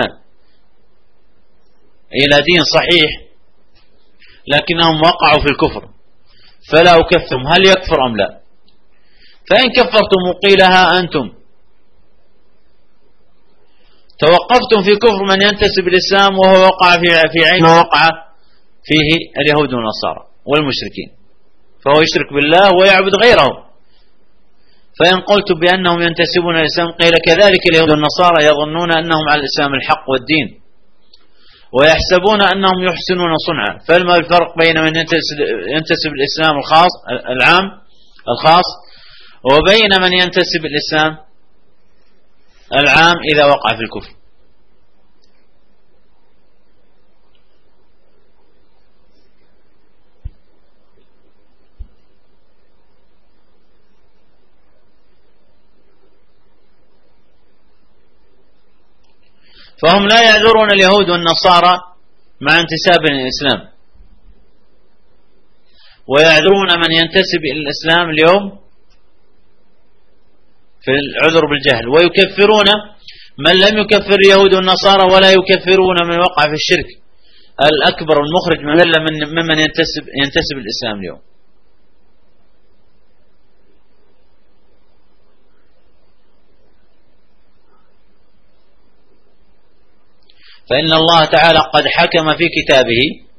إلى دين صحيح لكنهم وقعوا في الكفر فلا أكفرهم، هل يكفر أم لا؟ فإن كفرتم وقيلها أنتم توقفتم في كفر من ينتسب الإسلام وهو وقع في عين وقع فيه اليهود والنصارى والمشركين، فهو يشرك بالله ويعبد غيره. فإن قلت بأنهم ينتسبون الإسلام قيل كذلك اليهود والنصارى يظنون أنهم على الإسلام الحق والدين ويحسبون أنهم يحسنون صنعا، فما الفرق بين من ينتسب الإسلام العام الخاص وبين من ينتسب الإسلام العام إذا وقع في الكفر؟ فهم لا يعذرون اليهود والنصارى مع انتساب الإسلام، ويعذرون من ينتسب إلى الإسلام اليوم في العذر بالجهل، ويكفرون من لم يكفر اليهود والنصارى ولا يكفرون من وقع في الشرك الأكبر المخرج ممن ينتسب الإسلام اليوم. فإن الله تعالى قد حكم في كتابه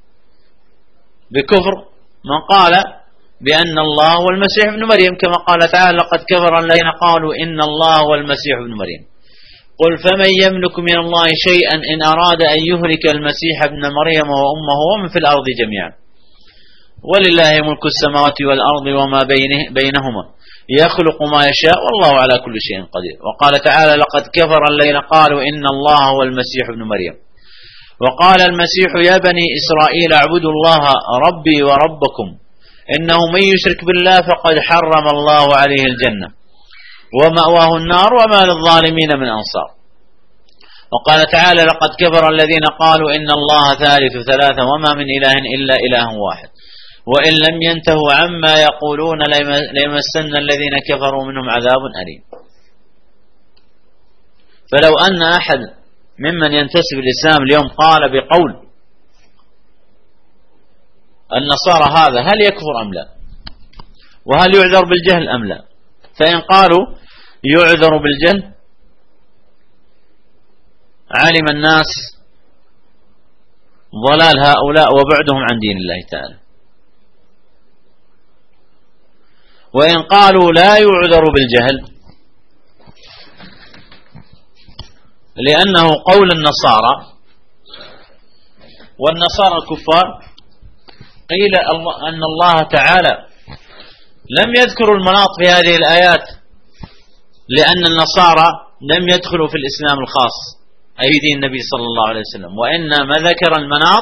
بكفر من قال بأن الله هو المسيح ابن مريم، كما قال تعالى لقد كفر الذين قالوا إن الله هو المسيح ابن مريم. قل فمن يملك من الله شيئا إن أراد أن يهلك المسيح ابن مريم وأمه ومن في الأرض جميعا ولله ملك السماوات والأرض وما بينهما يخلق ما يشاء والله على كل شيء قدير. وقال تعالى لقد كفر الذين قالوا إن الله هو المسيح ابن مريم. وقال المسيح يا بني إسرائيل اعبدوا الله ربي وربكم إنه من يشرك بالله فقد حرم الله عليه الجنة ومأواه النار وما للظالمين من أنصار. وقال تعالى لقد كفر الذين قالوا إن الله ثالث ثلاثة وما من إله إلا إله واحد وإن لم ينتهوا عما يقولون ليمسن الذين كفروا منهم عذاب أليم. فلو أن أحد ممن ينتسب الإسلام اليوم قال بقول النصارى هذا هل يكفر أم لا؟ وهل يعذر بالجهل أم لا؟ فإن قالوا يعذر بالجهل؟ علم الناس ضلال هؤلاء وبعدهم عن دين الله تعالى. وإن قالوا لا يعذر بالجهل لأنه قول النصارى، والنصارى الكفار قيل أن الله تعالى لم يذكروا المناط في هذه الآيات لأن النصارى لم يدخلوا في الإسلام الخاص أي دين النبي صلى الله عليه وسلم، وإنما ذكر المناط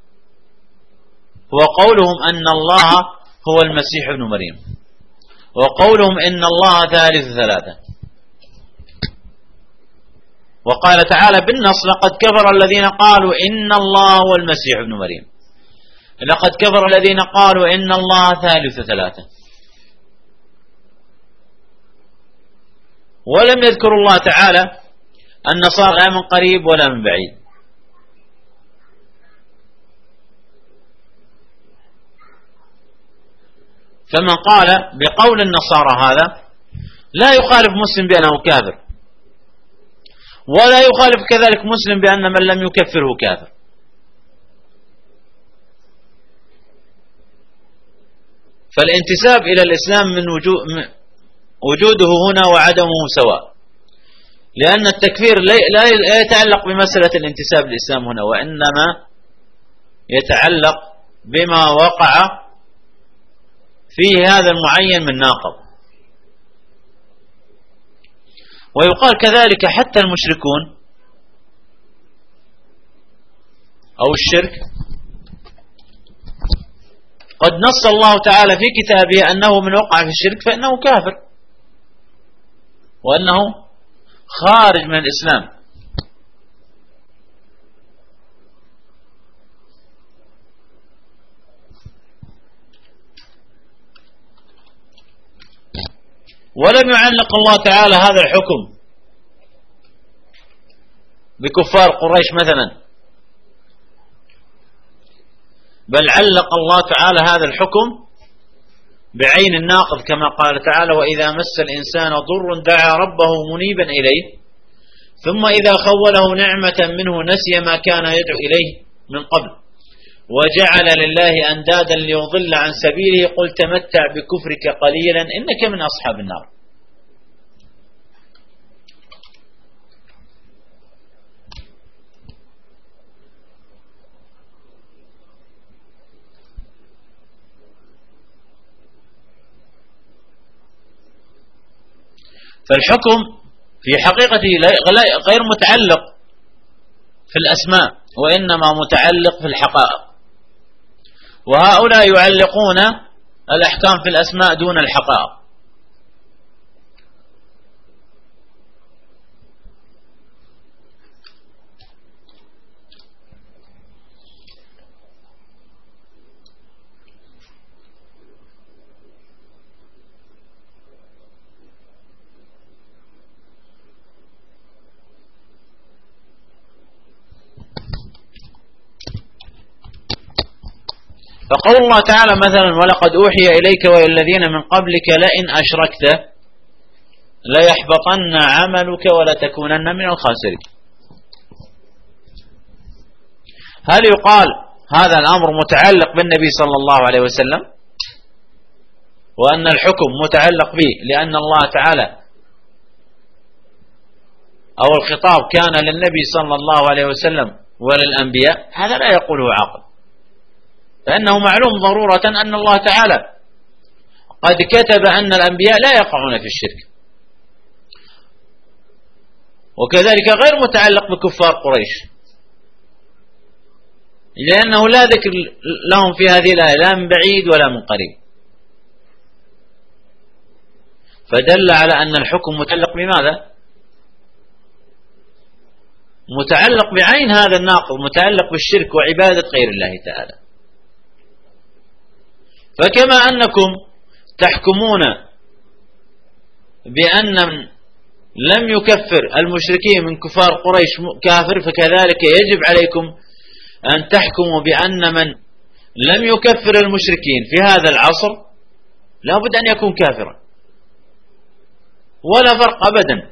وقولهم أن الله هو المسيح ابن مريم، وقولهم إن الله ثالث ثلاثة. وقال تعالى بالنص لقد كفر الذين قالوا إن الله هو المسيح ابن مريم، لقد كفر الذين قالوا إن الله ثالث ثلاثة، ولم يذكر الله تعالى النصارى لا من قريب ولا من بعيد. فمن قال بقول النصارى هذا لا يخالف مسلم بأنه كافر، ولا يخالف كذلك مسلم بأن من لم يكفره كافر. فالانتساب إلى الإسلام من وجوده هنا وعدمه سواء، لأن التكفير لا يتعلق بمسألة الانتساب للإسلام هنا، وإنما يتعلق بما وقع فيه هذا المعين من ناقض. ويقال كذلك حتى المشركون أو الشرك قد نص الله تعالى في كتابه أنه من وقع في الشرك فإنه كافر وأنه خارج من الإسلام. ولم يعلق الله تعالى هذا الحكم بكفار قريش مثلا، بل علق الله تعالى هذا الحكم بعين الناقض كما قال تعالى وإذا مس الإنسان ضر دعا ربه منيبا إليه ثم إذا خوله نعمة منه نسي ما كان يدعو إليه من قبل وجعل لله أندادا ليضل عن سبيله قل تمتع بكفرك قليلا إنك من أصحاب النار. فالحكم في حقيقته غير متعلق في الأسماء وإنما متعلق في الحقائق، وهؤلاء يعلقون الأحكام في الأسماء دون الحقائق. فقول الله تعالى مثلا ولقد أوحي إليك وإلى الذين من قبلك لئن أشركت ليحبطن عملك ولتكونن من الخاسرين. هل يقال هذا الأمر متعلق بالنبي صلى الله عليه وسلم وأن الحكم متعلق به لأن الله تعالى أو الخطاب كان للنبي صلى الله عليه وسلم وللأنبياء؟ هذا لا يقوله عاقل، فإنه معلوم ضرورة أن الله تعالى قد كتب أن الأنبياء لا يقعون في الشرك، وكذلك غير متعلق بكفار قريش لأنه لا ذكر لهم في هذه الآية لا من بعيد ولا من قريب، فدل على أن الحكم متعلق بماذا؟ متعلق بعين هذا الناقض، متعلق بالشرك وعبادة غير الله تعالى. فكما أنكم تحكمون بأن من لم يكفر المشركين من كفار قريش كافر، فكذلك يجب عليكم أن تحكموا بأن من لم يكفر المشركين في هذا العصر لا بد أن يكون كافرا. ولا فرق أبدا.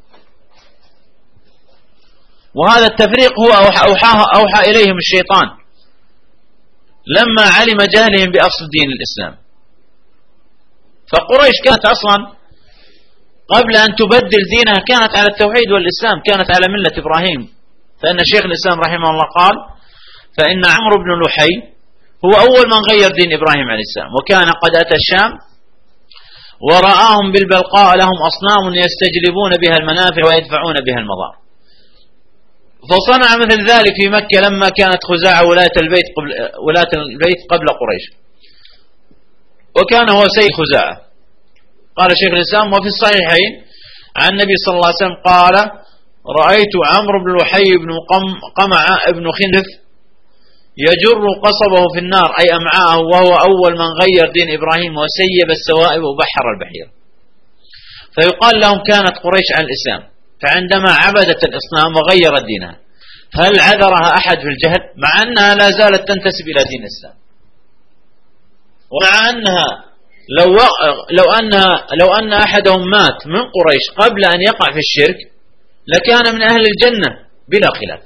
وهذا التفريق هو أوحى إليهم الشيطان لما علم جهلهم بأصل دين الإسلام. فقريش كانت أصلا قبل أن تبدل دينها كانت على التوحيد والإسلام، كانت على ملة إبراهيم. فإن شيخ الإسلام رحمه الله قال: فإن عمرو بن لحي هو أول من غير دين إبراهيم عليه السلام، وكان قد أتى الشام ورآهم بالبلقاء لهم أصنام يستجلبون بها المنافع ويدفعون بها المضار، فصنع مثل ذلك في مكة لما كانت خزاعة ولاة البيت قبل قريش، وكان هو سيد خزاعة. قال شيخ الإسلام: وفي الصحيحين عن النبي صلى الله عليه وسلم قال: رأيت عمرو بن لحي بن قمع بن خندف يجر قصبه في النار أي أمعاءه، وهو أول من غير دين إبراهيم وسيب السوائب وبحر البحيرة. فيقال لهم: كانت قريش على الإسلام، فعندما عبدت الأصنام وغيرت دينها هل عذرها أحد في الجهل؟ مع أنها لا زالت تنتسب إلى دين الإسلام، ومع أنها لو أن أحدهم مات من قريش قبل أن يقع في الشرك لكان من أهل الجنة بلا خلاف.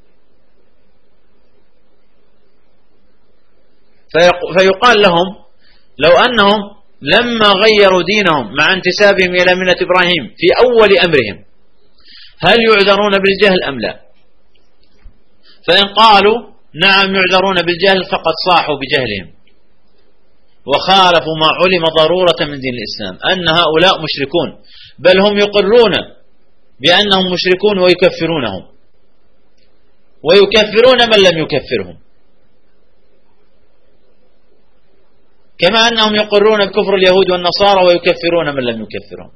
فيقال لهم: لو أنهم لما غيروا دينهم مع انتسابهم إلى ملة إبراهيم في أول أمرهم هل يعذرون بالجهل أم لا؟ فإن قالوا نعم يعذرون بالجهل فقد صاحوا بجهلهم وخالفوا ما علم ضرورة من دين الإسلام أن هؤلاء مشركون، بل هم يقرون بأنهم مشركون ويكفرون من لم يكفرهم، كما أنهم يقرون بكفر اليهود والنصارى ويكفرون من لم يكفرهم.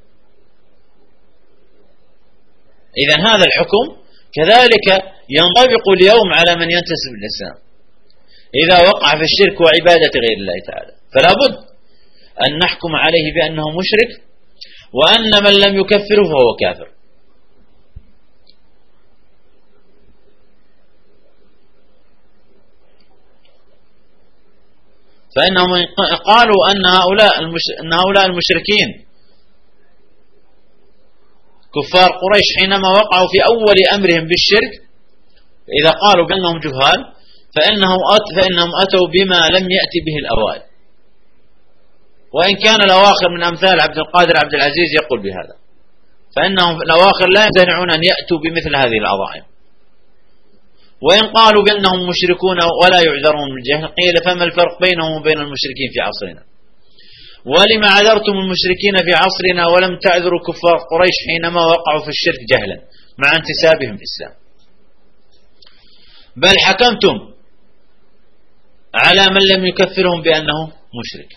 إذن هذا الحكم كذلك ينطبق اليوم على من ينتسب للإسلام إذا وقع في الشرك وعبادة غير الله تعالى، فلا بد أن نحكم عليه بأنه مشرك، وأن من لم يكفره فهو كافر. فإنهم قالوا أن هؤلاء المشركين كفار قريش حينما وقعوا في أول أمرهم بالشرك، إذا قالوا بأنهم جهال فإنهم أتوا بما لم يأتي به الأوائل، وإن كان الأواخر من أمثال عبد القادر عبد العزيز يقول بهذا، فإنهم الأواخر لا يمتنعون أن يأتوا بمثل هذه العظائم. وإن قالوا بأنهم مشركون ولا يعذرون بالجهل قيل: فما الفرق بينهم وبين المشركين في عصرنا؟ ولما عذرتم المشركين في عصرنا ولم تعذروا كفار قريش حينما وقعوا في الشرك جهلا مع انتسابهم الإسلام؟ بل حكمتم على من لم يكفرهم بأنه مشرك.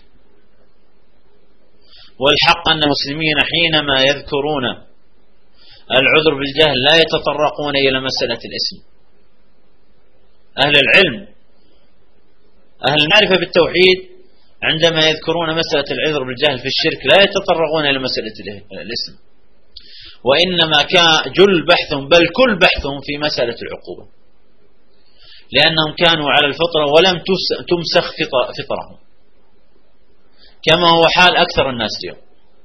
والحق أن المسلمين حينما يذكرون العذر بالجهل لا يتطرقون إلى مسألة الاسم. أهل العلم أهل المعرفة بالتوحيد عندما يذكرون مسألة العذر بالجهل في الشرك لا يتطرقون إلى مسألة الاسم، وإنما كان جل بحثهم بل كل بحثهم في مسألة العقوبة، لأنهم كانوا على الفطرة ولم تمسخ فطرهم كما هو حال أكثر الناس اليوم.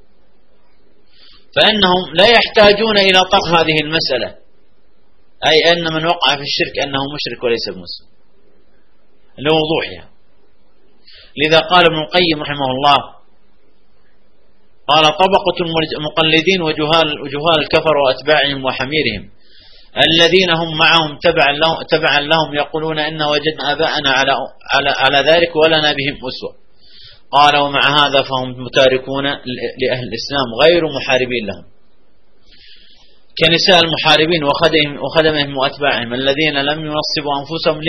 فإنهم لا يحتاجون إلى طرح هذه المسألة، أي أن من وقع في الشرك أنه مشرك وليس بمسلم، لوضوحها. لذا قال ابن القيم رحمه الله: قال: طبقة المقلدين وجهال الكفر وأتباعهم وحميرهم الذين هم معهم تبعا لهم يقولون إن وجدنا آباءنا على ذلك ولنا بهم أسوة. قال: ومع هذا فهم متاركون لأهل الإسلام غير محاربين لهم، كنساء المحاربين وخدمهم وأتباعهم الذين لم ينصبوا أنفسهم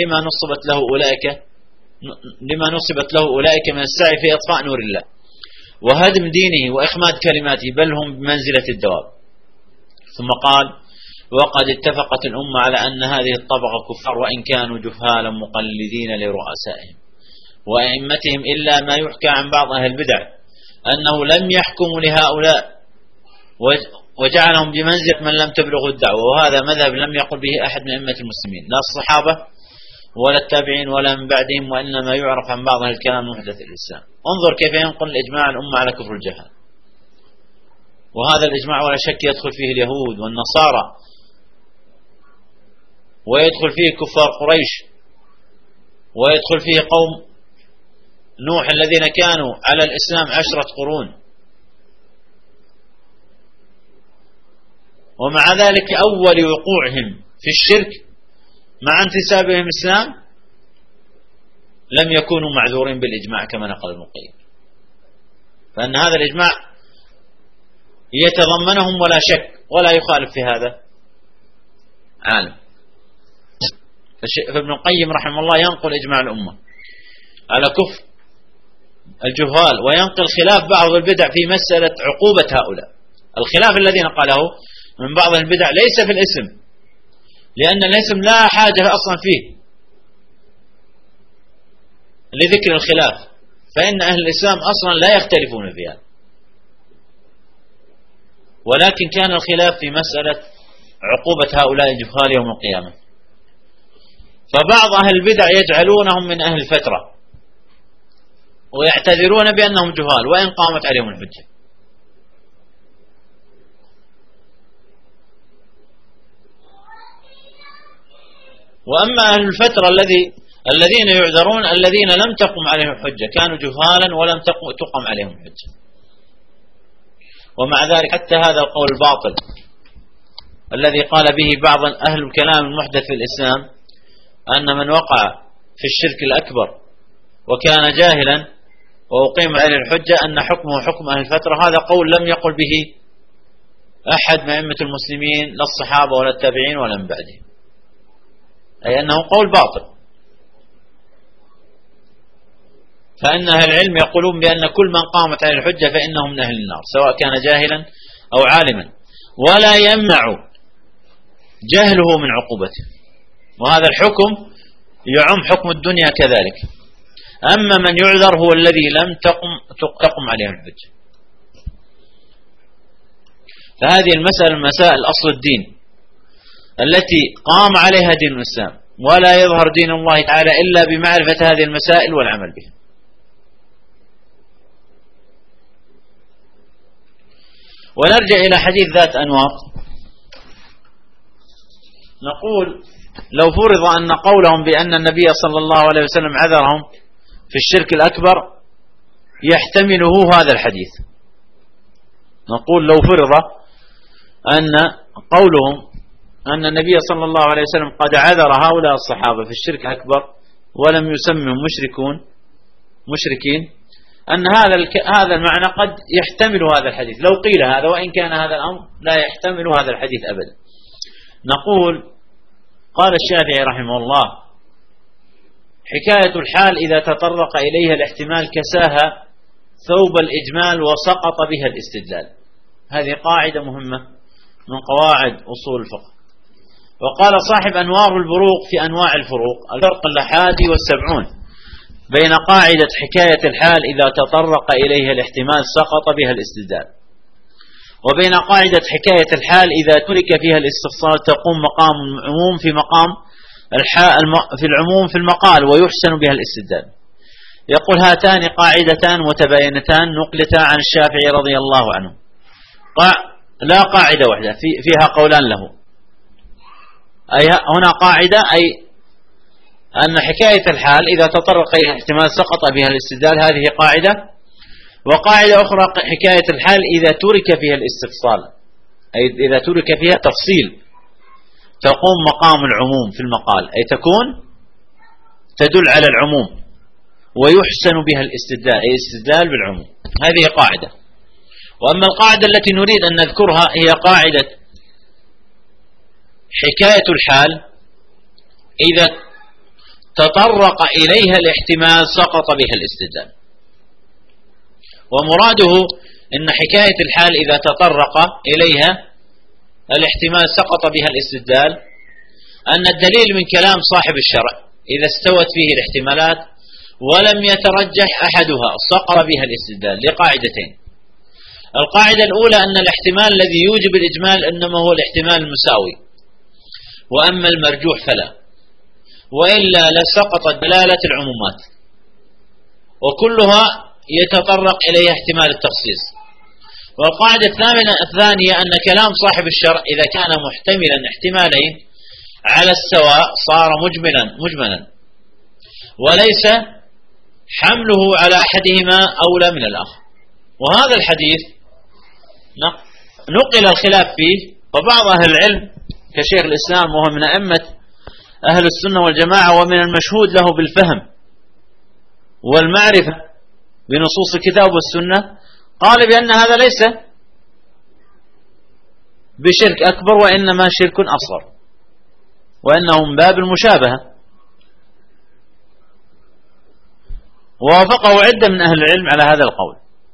لما نصبت له أولئك من السعي في إطفاء نور الله وهدم دينه وإخماد كلماته، بل هم بمنزلة الدواب. ثم قال: وقد اتفقت الأمة على أن هذه الطبقة كفار وإن كانوا جهالا مقلدين لرؤسائهم وأئمتهم، إلا ما يحكى عن بعض أهل البدع أنه لم يحكموا لهؤلاء وجعلهم بمنزلة من لم تبلغوا الدعوة، وهذا مذهب لم يقل به أحد من أئمة المسلمين لا الصحابة ولا التابعين ولا من بعدهم، وإنما يعرف عن بعض أهل الكلام محدث الإسلام. انظر كيف ينقل إجماع الأمة على كفر الجهل. وهذا الإجماع ولا شك يدخل فيه اليهود والنصارى، ويدخل فيه كفار قريش، ويدخل فيه قوم نوح الذين كانوا على الإسلام 10 قرون، ومع ذلك أول وقوعهم في الشرك مع انتسابهم الإسلام لم يكونوا معذورين بالإجماع كما نقل ابن القيم، فأن هذا الإجماع يتضمنهم ولا شك ولا يخالف في هذا عالم. فابن القيم رحمه الله ينقل إجماع الأمة على كفر الجهال، وينقل خلاف بعض البدع في مسألة عقوبة هؤلاء. الخلاف الذي نقله من بعض البدع ليس في الاسم، لأن الاسم لا حاجة أصلا فيه لذكر الخلاف، فإن أهل الإسلام أصلا لا يختلفون فيها، ولكن كان الخلاف في مسألة عقوبة هؤلاء الجهال يوم القيامة. فبعض أهل البدع يجعلونهم من أهل الفترة ويعتذرون بأنهم جهال وإن قامت عليهم الحجة. وأما أهل الفترة الذين يعذرون الذين لم تقم عليهم الحجة، كانوا جهالا ولم تقم عليهم الحجة. ومع ذلك حتى هذا القول الباطل الذي قال به بعض أهل الكلام المحدث في الإسلام أن من وقع في الشرك الأكبر وكان جاهلا وأقيم عليه الحجة أن حكمه حكم أهل الفترة، هذا قول لم يقل به أحد من أئمة المسلمين لا الصحابة ولا التابعين ولا من بعدهم، أي أنه قول باطل. فإن أهل العلم يقولون بأن كل من قامت عليه الحجة فإنه من أهل النار سواء كان جاهلا أو عالما، ولا يمنع جهله من عقوبته، وهذا الحكم يعم حكم الدنيا كذلك. أما من يعذر هو الذي لم تقم عليه الحجة. فهذه المسألة مسائل أصل الدين التي قام عليها دين الإسلام، ولا يظهر دين الله تعالى إلا بمعرفة هذه المسائل والعمل بها. ونرجع إلى حديث ذات أنواط، نقول لو فرض أن قولهم بأن النبي صلى الله عليه وسلم عذرهم في الشرك الأكبر يحتمله هذا الحديث، نقول لو فرض أن قولهم أن النبي صلى الله عليه وسلم قد عذر هؤلاء الصحابة في الشرك الأكبر ولم يسمهم مشركين، أن هذا المعنى قد يحتمل هذا الحديث لو قيل هذا، وإن كان هذا الأمر لا يحتمل هذا الحديث أبدا. نقول قال الشافعي رحمه الله: حكاية الحال إذا تطرق إليها الاحتمال كساها ثوب الإجمال وسقط بها الاستدلال. هذه قاعدة مهمة من قواعد أصول الفقه. وقال صاحب أنوار البروق في أنواع الفروق: الفرق الحادي والسبعون بين قاعدة حكاية الحال إذا تطرق إليها الاحتمال سقط بها الاستدلال، وبين قاعدة حكاية الحال إذا ترك فيها الاستفصال تقوم مقام العموم في العموم في المقال ويحسن بها الاستدلال. يقول: هاتان قاعدتان متباينتان نقلتا عن الشافعي رضي الله عنه، لا قاعدة واحدة فيها قولان له. أي هنا قاعدة، أي أن حكاية الحال إذا تطرق إلى احتمال سقط بها الاستدلال، هذه قاعدة. وقاعدة أخرى حكاية الحال إذا ترك فيها الاستفصال، أي إذا ترك فيها تفصيل تقوم مقام العموم في المقال، أي تدل على العموم ويحسن بها الاستدلال، أي استدلال بالعموم. هذه قاعدة. وأما القاعدة التي نريد أن نذكرها هي قاعدة حكاية الحال إذا تطرق إليها الاحتمال سقط بها الاستدلال. ومراده أن حكاية الحال إذا تطرق إليها الاحتمال سقط بها الاستدلال، أن الدليل من كلام صاحب الشرع إذا استوت فيه الاحتمالات ولم يترجح أحدها سقط بها الاستدلال لقاعدتين. القاعدة الأولى أن الاحتمال الذي يوجب الإجمال إنما هو الاحتمال المساوي، وأما المرجوح فلا، وإلا لسقطت دلالة العمومات، وكلها يتطرق إليها احتمال التخصيص. والقاعدة الثانية أن كلام صاحب الشرع إذا كان محتملا احتمالين على السواء صار مجملا وليس حمله على أحدهما أولى من الآخر. وهذا الحديث نقل الخلاف فيه، وبعض أهل العلم كشيخ الإسلام وهو من أئمة أهل السنة والجماعة ومن المشهود له بالفهم والمعرفة بنصوص الكتاب والسنة قال بأن هذا ليس بشرك أكبر وإنما شرك أصغر، وإنه من باب المشابهة. ووافقه عدة من أهل العلم على هذا القول.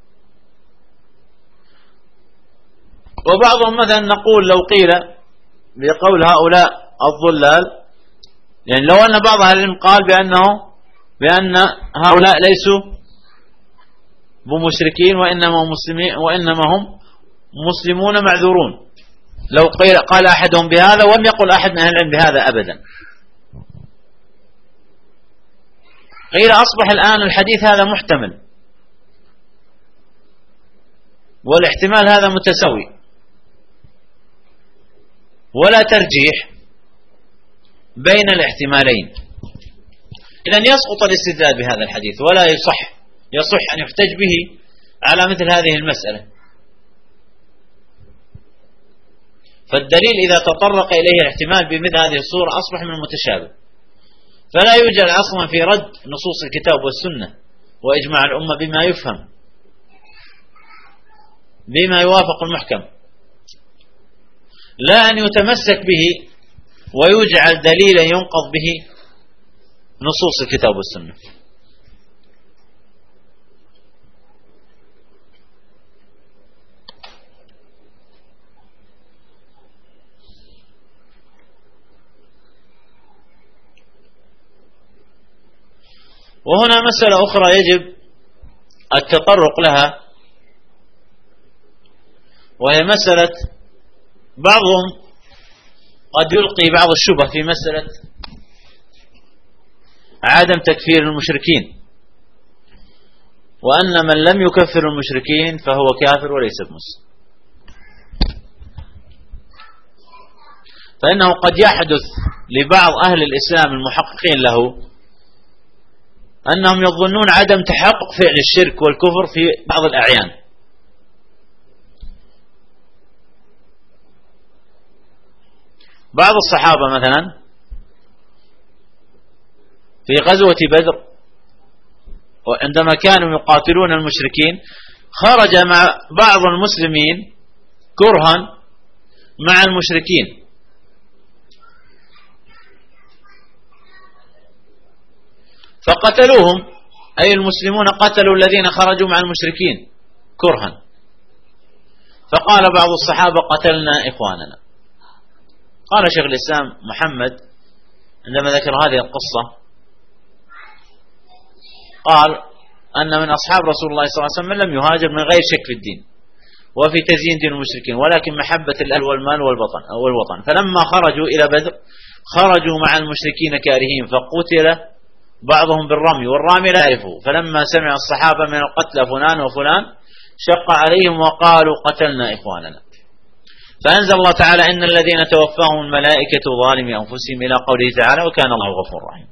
وبعضهم مثلا نقول لو قيل بقول هؤلاء الضلال، يعني لو أن بعض أهل العلم قال بأن هؤلاء ليسوا بمشركين وإنما هم مسلمون معذورون، لو قال أحدهم بهذا ولم يقل أحد من أهل العلم بهذا أبدا، قيل أصبح الآن الحديث هذا محتمل، والاحتمال هذا متساوي، ولا ترجيح بين الاحتمالين. إذن يسقط الاستدلال بهذا الحديث ولا يصح أن يحتج به على مثل هذه المسألة. فالدليل إذا تطرق إليه الاحتمال بمثل هذه الصورة أصبح من المتشابه، فلا يوجد أصلا في رد نصوص الكتاب والسنة وإجماع الأمة بما يفهم بما يوافق المحكم، لا أن يتمسك به ويجعل دليلا ينقض به نصوص الكتاب والسنة. وهنا مسألة أخرى يجب التطرق لها، وهي مسألة بعضهم قد يلقي بعض الشبه في مسألة عدم تكفير المشركين، وأن من لم يكفر المشركين فهو كافر وليس بمسلم. فإنه قد يحدث لبعض أهل الإسلام المحققين له أنهم يظنون عدم تحقق فعل الشرك والكفر في بعض الأعيان، بعض الصحابة مثلا في غزوة بدر وعندما كانوا يقاتلون المشركين خرج مع بعض المسلمين كرها مع المشركين، فقتلوهم، أي المسلمون قتلوا الذين خرجوا مع المشركين كرها. فقال بعض الصحابة قتلنا إخواننا. قال شيخ الإسلام محمد عندما ذكر هذه القصة قال أن من أصحاب رسول الله صلى الله عليه وسلم من لم يهاجر من غير شك في الدين وفي تزيين دين المشركين، ولكن محبة الأهل والمال والوطن. فلما خرجوا إلى بدر خرجوا مع المشركين كارهين، فقتل بعضهم بالرمي والرامي لا يعرفه. فلما سمع الصحابة من القتل فلان وفلان شق عليهم وقالوا قتلنا إخواننا، فأنزل الله تعالى إن الذين توفاهم الملائكة ظالمي أنفسهم إلى قوله تعالى وكان الله غفور رحيم.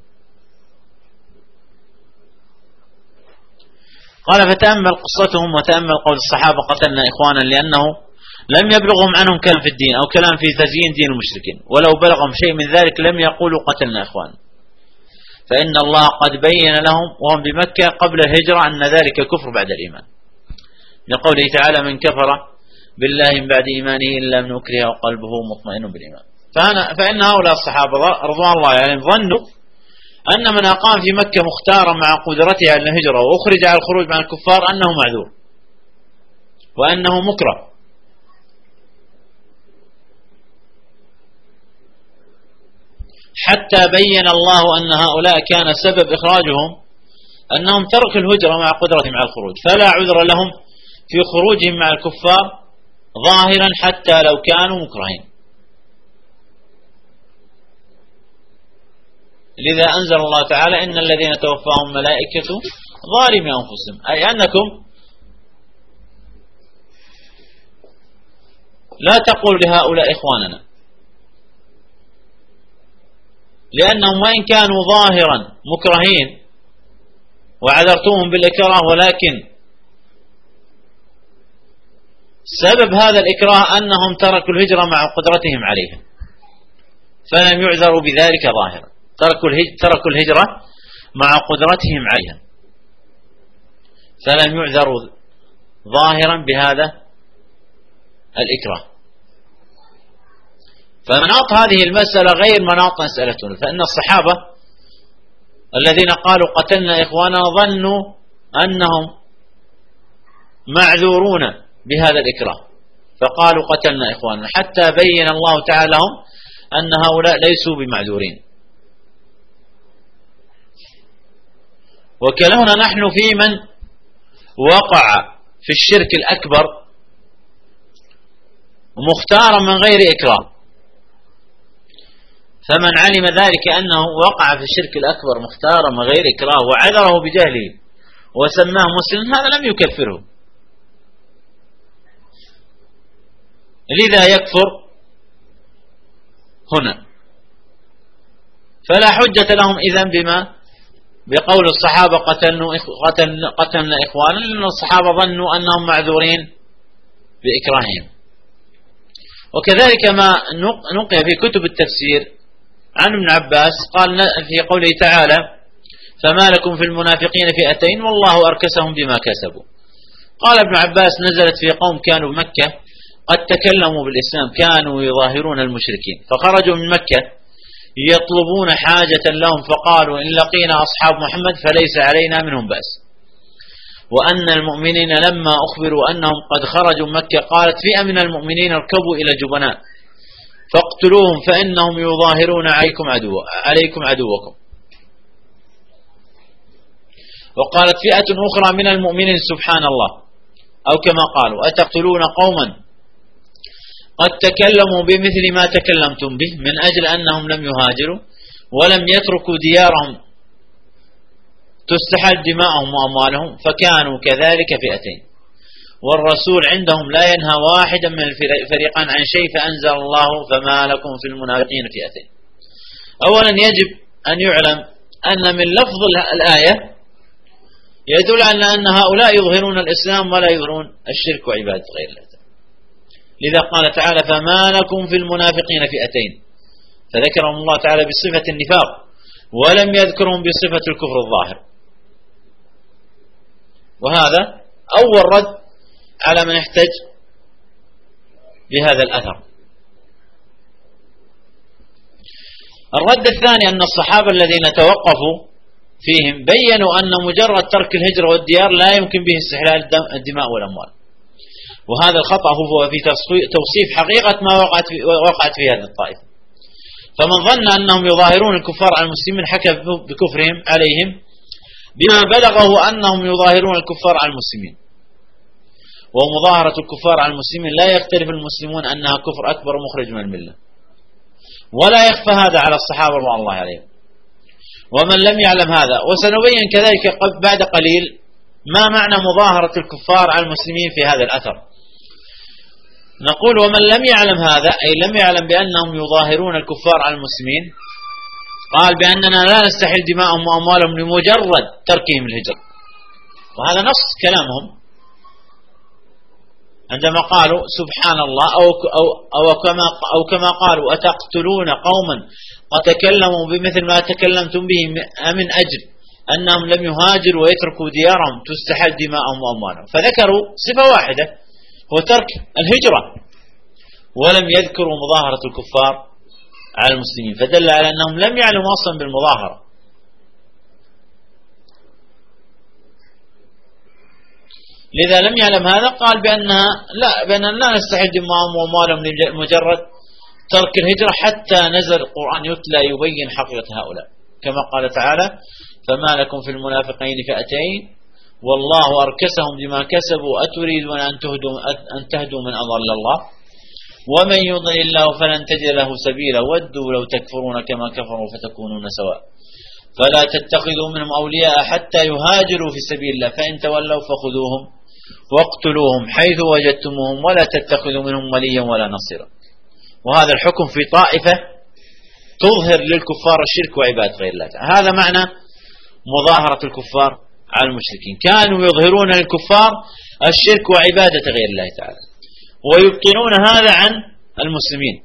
قال فتأمل قصتهم وتأمل قول الصحابة قتلنا إخوانا، لأنه لم يبلغهم عنهم كلام في الدين أو كلام في تزيين دين المشركين، ولو بلغهم شيء من ذلك لم يقولوا قتلنا إخوانا، فإن الله قد بين لهم وهم بمكة قبل الهجرة أن ذلك كفر بعد الإيمان، لقوله تعالى من كفر بالله من بعد إيمانه إلا من أكره وقلبه مطمئن بالإيمان. فإن هؤلاء الصحابة رضوان الله عليهم ظنوا أن من أقام في مكة مختارا مع قدرته على الهجرة وأخرج على الخروج مع الكفار أنه معذور وأنه مكره، حتى بين الله أن هؤلاء كان سبب إخراجهم أنهم تركوا الهجرة مع قدرتهم على الخروج، فلا عذر لهم في خروجهم مع الكفار ظاهرا حتى لو كانوا مكرهين. لذا أنزل الله تعالى إن الذين توفاهم ملائكة ظالمي أنفسهم، أي أنكم لا تقول لهؤلاء إخواننا، لأنهم وإن كانوا ظاهرا مكرهين وعذرتوهم بالإكراه، ولكن سبب هذا الإكراه أنهم تركوا الهجرة مع قدرتهم عليها، فلم يعذروا بذلك ظاهرا. تركوا الهجرة مع قدرتهم عليها، فلم يعذروا ظاهرا بهذا الإكراه. فمناط هذه المسألة غير مناط مسألتنا، فإن الصحابة الذين قالوا قتلنا إخواننا ظنوا أنهم معذورون بهذا الإكراه، فقالوا قتلنا إخواننا، حتى بين الله تعالى لهم أن هؤلاء ليسوا بمعذورين. وكلامنا نحن في من وقع في الشرك الأكبر مختارا من غير إكراه، فمن علم ذلك أنه وقع في الشرك الأكبر مختارا من غير إكراه وعذره بجهله وسماه مسلم، هذا لم يكفره، لذا يكفر هنا. فلا حجة لهم إذن بقول الصحابة قتلنا إخوانا، لأن الصحابة ظنوا أنهم معذورين بإكراههم. وكذلك ما نقل في كتب التفسير عن ابن عباس قال في قوله تعالى فما لكم في المنافقين فئتين والله أركسهم بما كسبوا. قال ابن عباس نزلت في قوم كانوا بمكة قد تكلموا بالإسلام، كانوا يظاهرون المشركين، فخرجوا من مكة يطلبون حاجة لهم، فقالوا إن لقينا أصحاب محمد فليس علينا منهم بأس. وأن المؤمنين لما أخبروا أنهم قد خرجوا مكة قالت فئة من المؤمنين اركبوا إلى الجبناء فاقتلوهم فإنهم يظاهرون عليكم عدوكم. وقالت فئة أخرى من المؤمنين سبحان الله، أو كما قالوا أتقتلون قوما قد تكلموا بمثل ما تكلمتم به من أجل أنهم لم يهاجروا ولم يتركوا ديارهم تستحل دماءهم وأموالهم، فكانوا كذلك فئتين، والرسول عندهم لا ينهى واحدا من الفريقين عن شيء، فأنزل الله فما لكم في المنافقين فئتين. أولا يجب أن يعلم أن من لفظ الآية يدل على أن هؤلاء يظهرون الإسلام ولا يظهرون الشرك وعبادة غير الله، لذا قال تعالى فما لكم في المنافقين فئتين، فذكرهم الله تعالى بصفة النفاق ولم يذكرهم بصفة الكفر الظاهر. وهذا أول رد على من احتج بهذا الأثر. الرد الثاني أن الصحابة الذين توقفوا فيهم بيّنوا أن مجرد ترك الهجرة والديار لا يمكن به استحلال الدماء والأموال، وهذا الخطأ هو في توصيف حقيقة ما وقعت في هذه الطائفة. فمن ظن أنهم يظاهرون الكفار على المسلمين حكى بكفرهم عليهم بما بلغه أنهم يظاهرون الكفار على المسلمين، ومظاهرة الكفار على المسلمين لا يختلف المسلمون أنها كفر أكبر مخرج من الملة، ولا يخفى هذا على الصحابة رضوان الله عليهم. ومن لم يعلم هذا، وسنبين كذلك بعد قليل ما معنى مظاهرة الكفار على المسلمين في هذا الأثر. نقول ومن لم يعلم هذا أي لم يعلم بأنهم يظاهرون الكفار على المسلمين، قال بأننا لا نستحل دماءهم وأموالهم لمجرد تركهم الهجرة، وهذا نص كلامهم عندما قالوا سبحان الله أو كما قالوا أتقتلون قوما قد تكلموا بمثل ما تكلمتم به من أجل أنهم لم يهاجروا ويتركوا ديارهم تستحل دماءهم وأموالهم، فذكروا صفة واحدة هو ترك الهجرة، ولم يذكروا مظاهرة الكفار على المسلمين، فدل على أنهم لم يعلموا أصلا بالمظاهرة. لذا لم يعلم هذا قال بأننا لا نستحل دماءهم وأموالهم لمجرد ترك الهجرة، حتى نزل القرآن يتلى يبين حقيقة هؤلاء، كما قال تعالى فما لكم في المنافقين فئتين والله أركسهم بما كسبوا أتريدون أن تهدوا من أضل الله ومن يضلل الله فلن تجد له سبيلا ودوا لو تكفرون كما كفروا فتكونون سواء فلا تتخذوا منهم أولياء حتى يهاجروا في سبيل الله فإن تولوا فخذوهم واقتلوهم حيث وجدتموهم ولا تتخذوا منهم وليا ولا نصيرا. وهذا الحكم في طائفة تظهر للكفار الشرك وعبادة غير الله تعالى. هذا معنى مظاهرة الكفار على المشركين، كانوا يظهرون للكفار الشرك وعبادة غير الله تعالى ويبطنون هذا عن المسلمين،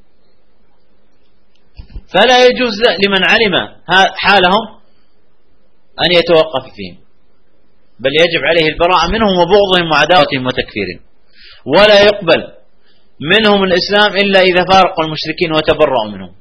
فلا يجوز لمن علم حالهم أن يتوقف فيهم، بل يجب عليه البراءة منهم وبغضهم وعداوتهم وتكفيرهم، ولا يقبل منهم الإسلام إلا إذا فارقوا المشركين وتبرأوا منهم.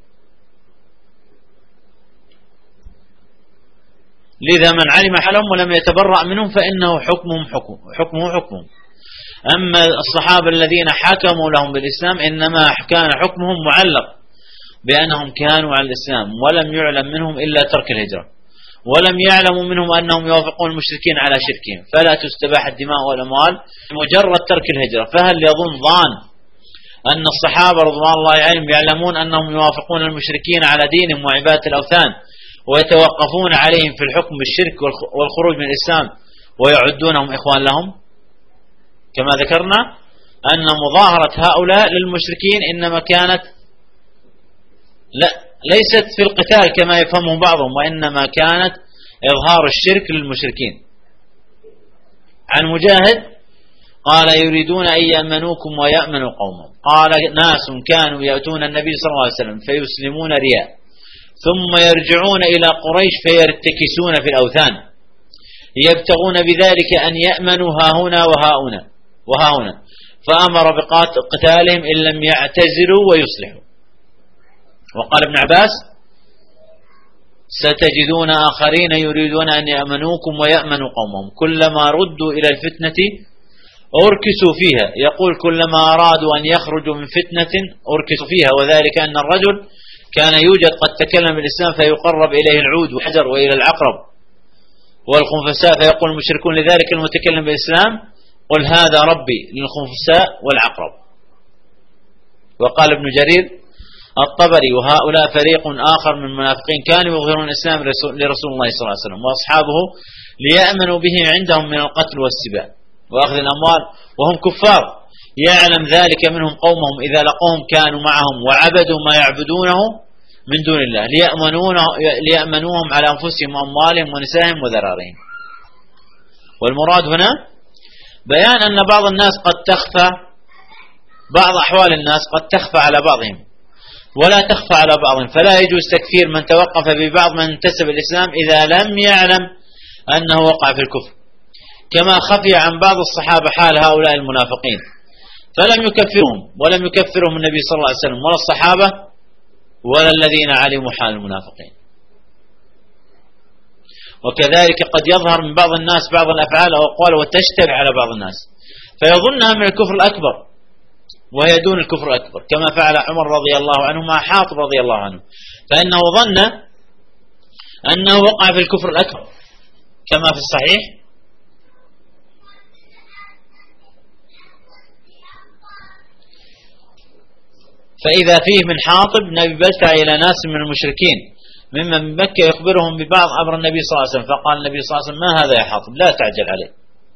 لذا من علم حالهم ولم يتبرأ منهم فإنه حكمهم. أما الصحابة الذين حكموا لهم بالإسلام إنما كان حكمهم معلق بأنهم كانوا على الإسلام، ولم يعلم منهم إلا ترك الهجرة، ولم يعلموا منهم أنهم يوافقون المشركين على شركهم، فلا تستباح الدماء والأموال مجرد ترك الهجرة. فهل يظن ظان أن الصحابة رضوان الله عليهم يعلمون أنهم يوافقون المشركين على دينهم وعبادة الأوثان ويتوقفون عليهم في الحكم بالشرك والخروج من الإسلام ويعدونهم إخوان لهم؟ كما ذكرنا أن مظاهرة هؤلاء للمشركين إنما كانت ليست في القتال كما يفهمه بعضهم، وإنما كانت إظهار الشرك للمشركين. عن مجاهد قال يريدون أن يأمنوكم ويأمنوا قومهم. قال ناس كانوا يأتون النبي صلى الله عليه وسلم فيسلمون رياء ثم يرجعون إلى قريش فيرتكسون في الأوثان يبتغون بذلك أن يأمنوا هاهنا وهاهنا فأمر بقتالهم إن لم يعتزلوا ويصلحوا. وقال ابن عباس ستجدون آخرين يريدون أن يأمنوكم ويأمنوا قومهم كلما ردوا إلى الفتنة أركسوا فيها. يقول كلما أرادوا أن يخرجوا من فتنة أركسوا فيها، وذلك أن الرجل كان يوجد قد تكلم بالإسلام فيقرب إليه العود والحجر وإلى العقرب والخنفساء، فيقول المشركون لذلك المتكلم بالإسلام قل هذا ربي للخنفساء والعقرب. وقال ابن جرير الطبري وهؤلاء فريق آخر من المنافقين كانوا يظهرون الإسلام لرسول الله صلى الله عليه وسلم وأصحابه ليأمنوا به عندهم من القتل والسباع وأخذ الأموال وهم كفار، يعلم ذلك منهم قومهم إذا لقوهم كانوا معهم وعبدوا ما يعبدونه من دون الله ليأمنوهم على أنفسهم وأموالهم ونسائهم وذرارهم. والمراد هنا بيان أن بعض الناس قد تخفى، بعض أحوال الناس قد تخفى على بعضهم ولا تخفى على بعضهم، فلا يجوز تكفير من توقف ببعض من انتسب الإسلام إذا لم يعلم أنه وقع في الكفر، كما خفي عن بعض الصحابة حال هؤلاء المنافقين فلم يكفرهم ولم يكفرهم النبي صلى الله عليه وسلم ولا الصحابة ولا الذين علموا حال المنافقين. وكذلك قد يظهر من بعض الناس بعض الأفعال أو أقوال وتشتبه على بعض الناس فيظنها من الكفر الأكبر وهي دون الكفر الأكبر، كما فعل عمر رضي الله عنه مع حاطب رضي الله عنه، فإنه ظن أنه وقع في الكفر الأكبر كما في الصحيح فإذا فيه من حاطب نبي بلتع إلى ناس من المشركين ممن من مكة يخبرهم ببعض أمر النبي صلى الله عليه وسلم، فقال النبي صلى الله عليه وسلم ما هذا يا حاطب لا تعجل عليه.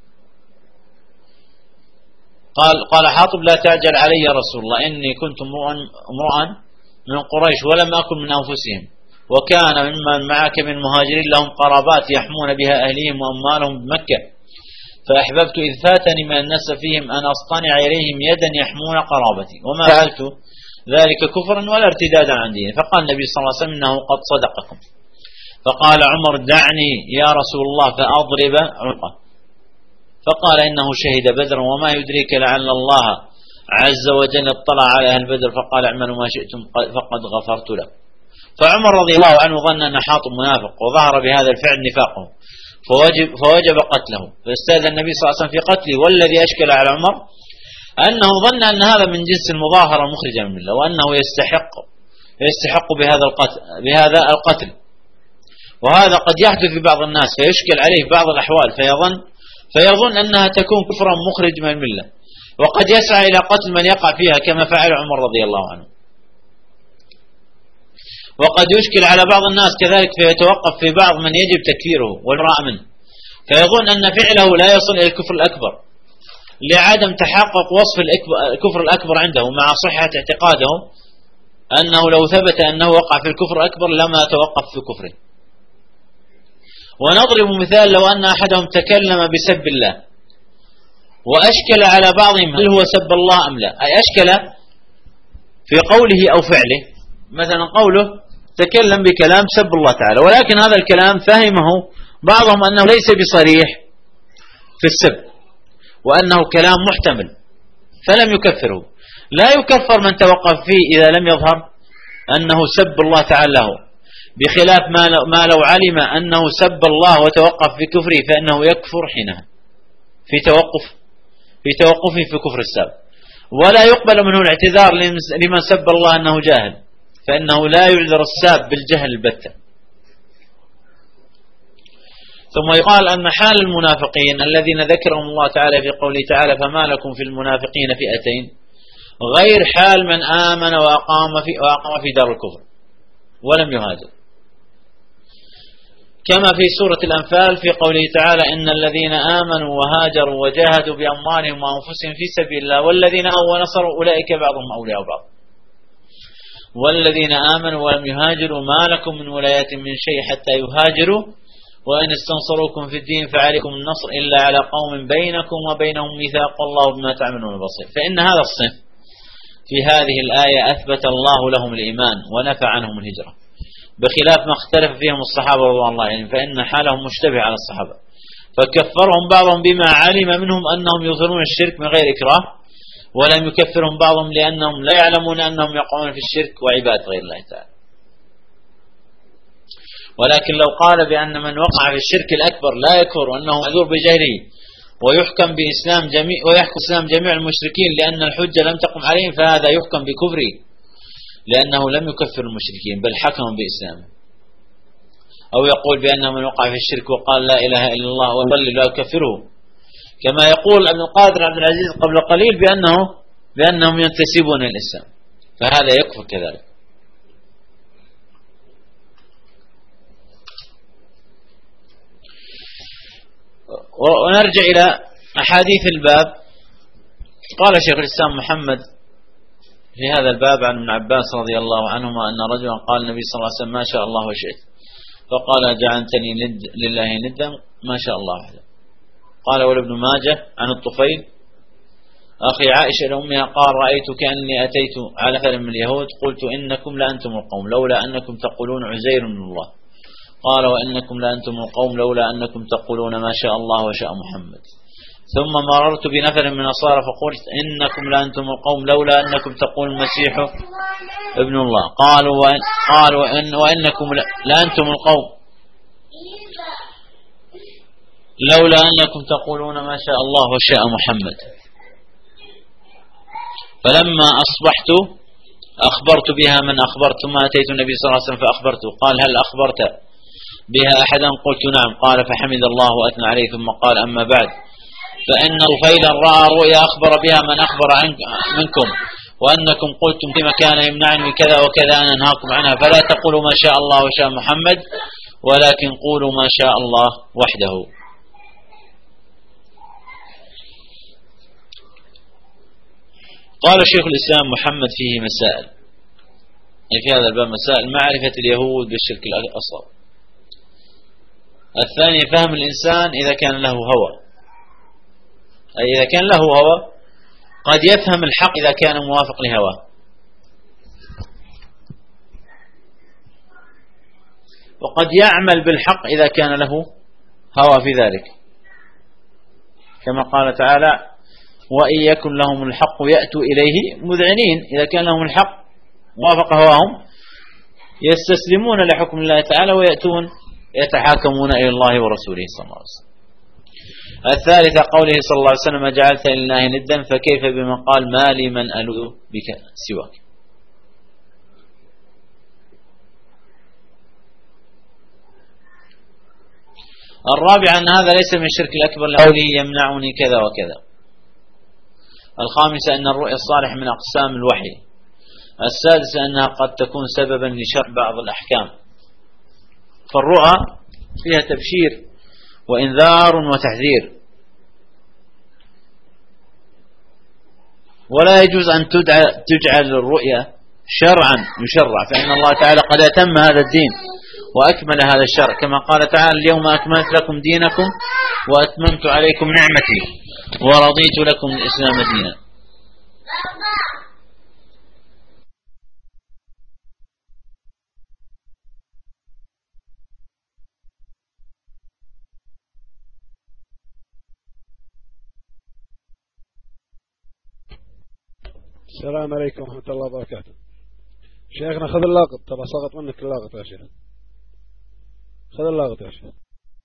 قال حاطب لا تعجل علي يا رسول الله إني كنت امرؤا من قريش ولم أكن من أنفسهم، وكان ممن معك من المهاجرين لهم قرابات يحمون بها أهليهم وأموالهم بمكة، فأحببت إذ فاتني من الناس فيهم أن أصطنع إليهم يدا يحمون قرابتي وما فعلت ذلك كفرا ولا ارتدادا عن ديني. فقال النبي صلى الله عليه وسلم إنه قد صدقكم. فقال عمر دعني يا رسول الله فأضرب عنقه، فقال إنه شهد بدرا وما يدريك لعل الله عز وجل اطلع على أهل بدر فقال اعملوا ما شئتم فقد غفرت له. فعمر رضي الله عنه ظن أن حاطب منافق وظهر بهذا الفعل نفاقه فوجب قتله، فاستأذن النبي صلى الله عليه وسلم في قتله. والذي أشكل على عمر أنه ظن أن هذا من جنس المظاهرة المخرجة من الله وأنه يستحق بهذا القتل، وهذا قد يحدث في بعض الناس فيشكل عليه بعض الأحوال فيظن أنها تكون كفرا مخرج من الملة، وقد يسعى إلى قتل من يقع فيها كما فعل عمر رضي الله عنه. وقد يشكل على بعض الناس كذلك فيتوقف في بعض من يجب تكفيره والبراءة منه، فيظن أن فعله لا يصل إلى الكفر الأكبر لعدم تحقق وصف الكفر الأكبر عنده مع صحة اعتقاده أنه لو ثبت أنه وقع في الكفر الأكبر لما توقف في كفره. ونضرب مثال: لو أن أحدهم تكلم بسب الله وأشكل على بعضهم هل هو سب الله أم لا، أي أشكل في قوله أو فعله. مثلا قوله تكلم بكلام سب الله تعالى، ولكن هذا الكلام فهمه بعضهم أنه ليس بصريح في السب وأنه كلام محتمل فلم يكفره. لا يكفر من توقف فيه إذا لم يظهر أنه سب الله تعالى له، بخلاف ما لو علم أنه سب الله وتوقف في كفره فإنه يكفر حينها في توقفه في كفر السب. ولا يقبل منه الاعتذار لمن سب الله أنه جاهل، فإنه لا يعذر الساب بالجهل البتة. ثم يقال أن حال المنافقين الذين ذكرهم الله تعالى في قوله تعالى: فما لكم في المنافقين فئتين، غير حال من آمن وأقام في دار الكفر ولم يهاجر، كما في سورة الأنفال في قوله تعالى: إن الذين آمنوا وهاجروا وجاهدوا بأموالهم وأنفسهم في سبيل الله والذين آووا ونصروا أولئك بعضهم أولياء بعض والذين آمنوا ولم يهاجروا ما لكم من ولاية من شيء حتى يهاجروا وإن استنصروكم في الدين فعليكم النصر إلا على قوم بينكم وبينهم ميثاق الله بما تعملون بصير. فإن هذا الصنف في هذه الآية أثبت الله لهم الإيمان ونفى عنهم الهجرة، بخلاف ما اختلف فيهم الصحابة رضوان الله عليهم، فإن حالهم مشتبه على الصحابة، فكفرهم بعضهم بما علم منهم أنهم يظهرون الشرك من غير إكراه، ولم يكفرهم بعضهم لأنهم لا يعلمون أنهم يقعون في الشرك وعبادة غير الله تعالى. ولكن لو قال بأن من وقع في الشرك الأكبر لا يكفر وأنه معذور بجهله ويحكم بإسلام جميع المشركين لأن الحجة لم تقم عليهم، فهذا يحكم بكفره لأنه لم يكفر المشركين بل حكم بإسلامه. أو يقول بأن من وقع في الشرك وقال لا إله إلا الله ويصلي لا يكفره، كما يقول ابن القادر عبد العزيز قبل قليل بأنهم ينتسبون إلى الإسلام، فهذا يكفر كذلك. ونرجع إلى أحاديث الباب. قال شيخ الإسلام محمد في هذا الباب عن ابن عباس رضي الله عنهما أن رجلا قال النبي صلى الله عليه وسلم: ما شاء الله وشئت، فقال: جعلتني لله ندا ما شاء الله وحده. قال ولابن ماجه عن الطفيل أخي عائشة لأمها قال: رأيت كأني أتيت على أثر من اليهود قلت إنكم لأنتم القوم لولا أنكم تقولون عزير من الله. قال: وإنكم لأنتم القوم لولا أنكم تقولون ما شاء الله وشاء محمد. ثم مررت بنفر من النصارى فقلت: إنكم لأنتم القوم لولا أنكم تقولون المسيح ابن الله. قالوا وإنكم لأنتم القوم لولا أنكم تقولون ما شاء الله وشاء محمد. فلما أصبحت أخبرت بها من أخبرت، ثم أتيت النبي صلى الله عليه وسلم فأخبرته. قال: هل أخبرت بها أحدا؟ قلت: نعم. قال: فحمد الله وأثنى عليه، ثم قال: أما بعد، فإن طفيلا رأى رؤيا أخبر بها من أخبر منكم، وأنكم قلتم فيما كان يمنعني كذا وكذا أن أنهاكم عنها، فلا تقولوا ما شاء الله وشاء محمد ولكن قولوا ما شاء الله وحده. قال شيخ الإسلام محمد فيه مسائل، في هذا الباب مسائل: معرفة اليهود بالشرك الأصغر. الثاني فهم الإنسان إذا كان له هوى، أي إذا كان له هوى قد يفهم الحق إذا كان موافق لهواه، وقد يعمل بالحق إذا كان له هوى في ذلك، كما قال تعالى: وإن يكن لهم الحق يأتوا إليه مذعنين. إذا كان لهم الحق موافق هواهم يستسلمون لحكم الله تعالى ويأتون يتحاكمون إلى الله ورسوله صلى الله عليه وسلم. الثالثة قوله صلى الله عليه وسلم: جعلت لله ندا، فكيف بمن قال: ما لي من ألوذ بك سواك. الرابع أن هذا ليس من الشرك الأكبر لقوله: يمنعني كذا وكذا. الخامسة أن الرؤيا الصالح من أقسام الوحي. السادسة أنها قد تكون سببا لشرع بعض الأحكام، فالرؤى فيها تبشير وإنذار وتحذير، ولا يجوز أن تجعل الرؤية شرعا يشرع، فإن الله تعالى قد أتم هذا الدين وأكمل هذا الشرع، كما قال تعالى: اليوم أكملت لكم دينكم وأتممت عليكم نعمتي ورضيت لكم الإسلام دينا. السلام عليكم ورحمة الله وبركاته. شيخنا خذ اللاقط، ترى سقط منك اللاقط يا شيخ، خذ اللاقط يا شيخ.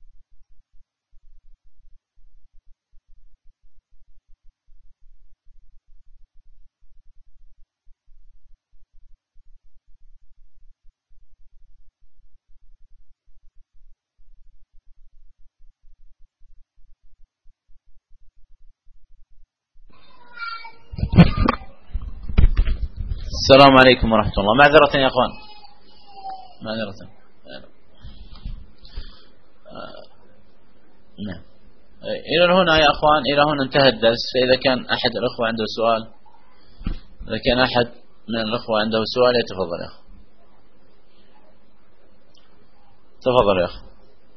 السلام عليكم ورحمة الله. معذرة يا أخوان، معذرة. نعم، إلى هنا يا أخوان، إلى هنا انتهى الدرس. فإذا كان أحد الأخوة عنده سؤال، إذا كان أحد من الأخوة عنده سؤال يتفضل يا أخي، تفضل يا أخي.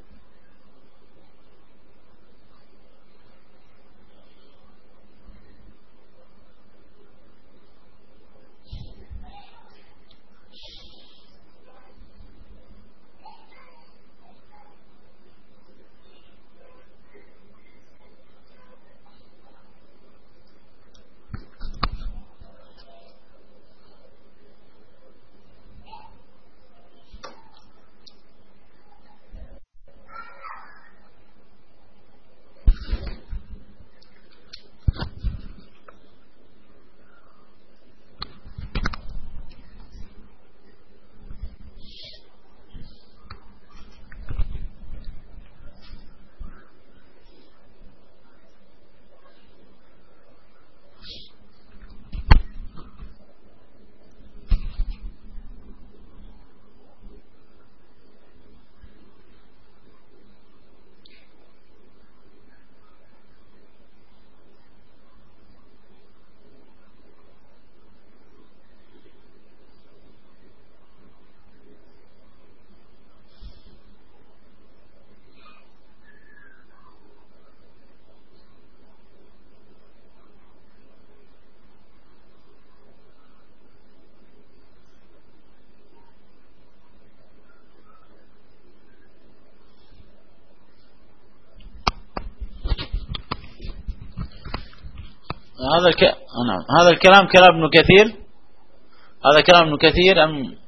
نعم، هذا الكلام كلام ابن كثير، هذا كلام ابن كثير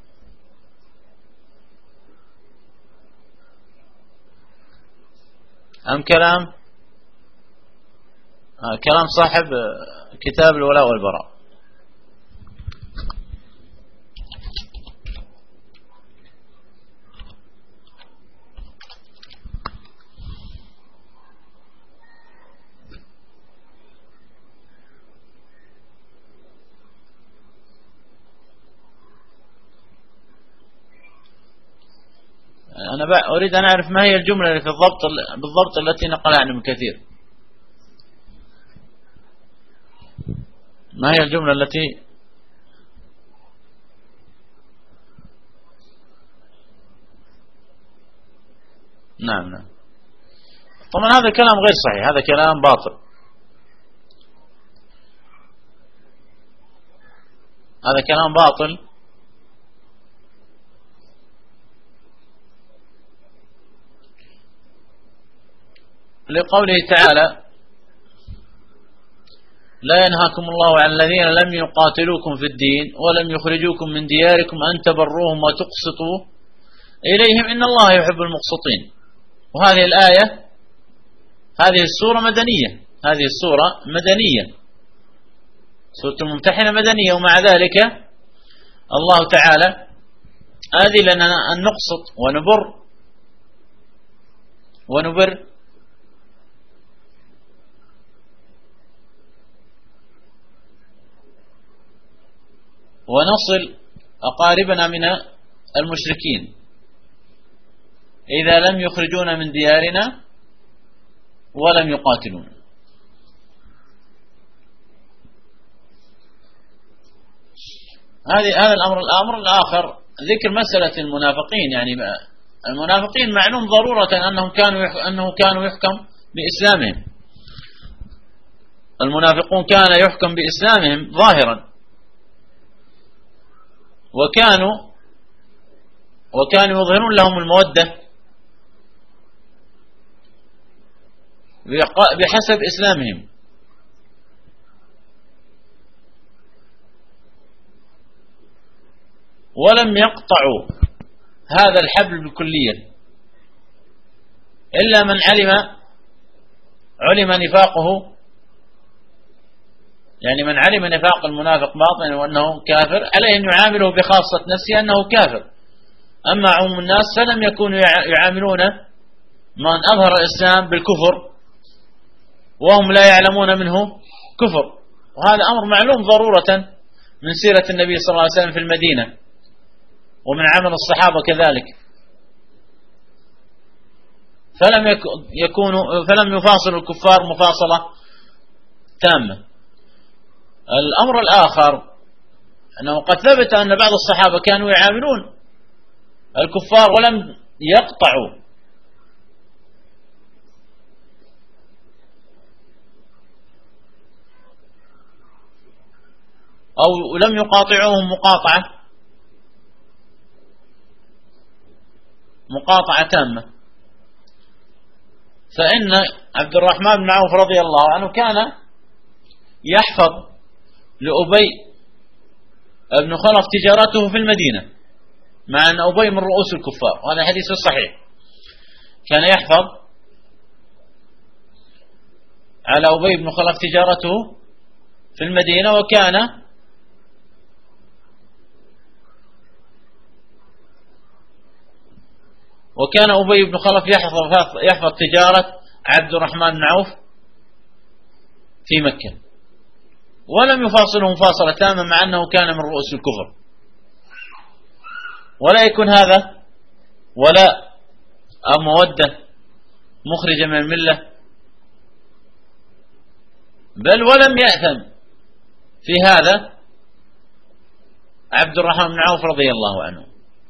أم كلام صاحب كتاب الولاء والبراء؟ أنا أريد أن أعرف ما هي الجملة في بالضبط التي نقلها عن ابن كثير. ما هي الجملة التي نعم. طبعا هذا كلام غير صحيح، هذا كلام باطل، هذا كلام باطل. لقوله تعالى: لا ينهاكم الله عن الذين لم يقاتلوكم في الدين ولم يخرجوكم من دياركم أن تبروهم وتقسطوا إليهم إن الله يحب المقسطين. وهذه الآية، هذه السورة مدنية، هذه السورة مدنية، سورة الممتحنة مدنية، ومع ذلك الله تعالى آذن لنا أن نقسط ونبر ونصل أقاربنا من المشركين إذا لم يخرجونا من ديارنا ولم يقاتلون. هذا الأمر الآخر ذكر مسألة المنافقين. يعني المنافقين معلوم ضرورة أنه كانوا يحكم بإسلامهم. المنافقون كان يحكم بإسلامهم ظاهرا، وكانوا يظهرون لهم المودة بحسب إسلامهم. ولم يقطعوا هذا الحبل بالكلية إلا من علم نفاقه، يعني من علم نفاق المنافق باطنا وأنه كافر عليه أن يعامله بخاصة نفسه أنه كافر. أما عموم الناس فلم يكونوا يعاملون من أظهر الإسلام بالكفر وهم لا يعلمون منه كفر. وهذا أمر معلوم ضرورة من سيرة النبي صلى الله عليه وسلم في المدينة ومن عمل الصحابة كذلك. فلم يفاصلوا الكفار مفاصلة تامة. الأمر الآخر أنه قد ثبت أن بعض الصحابة كانوا يعاملون الكفار ولم يقطعوا أو لم يقاطعوهم مقاطعة تامة. فإن عبد الرحمن بن عوف رضي الله عنه كان يحفظ لأبي بن خلف تجارته في المدينة، مع أن أبي من رؤوس الكفار، وهذا حديث صحيح. كان يحفظ على أبي بن خلف تجارته في المدينة، وكان أبي بن خلف يحفظ تجارة عبد الرحمن بن عوف في مكة، ولم يفاصله مفاصلة تامة مع أنه كان من رؤوس الكفر. ولا يكون هذا ولا مودة مخرجة من الملة، بل ولم يأثم في هذا عبد الرحمن بن عوف رضي الله عنه.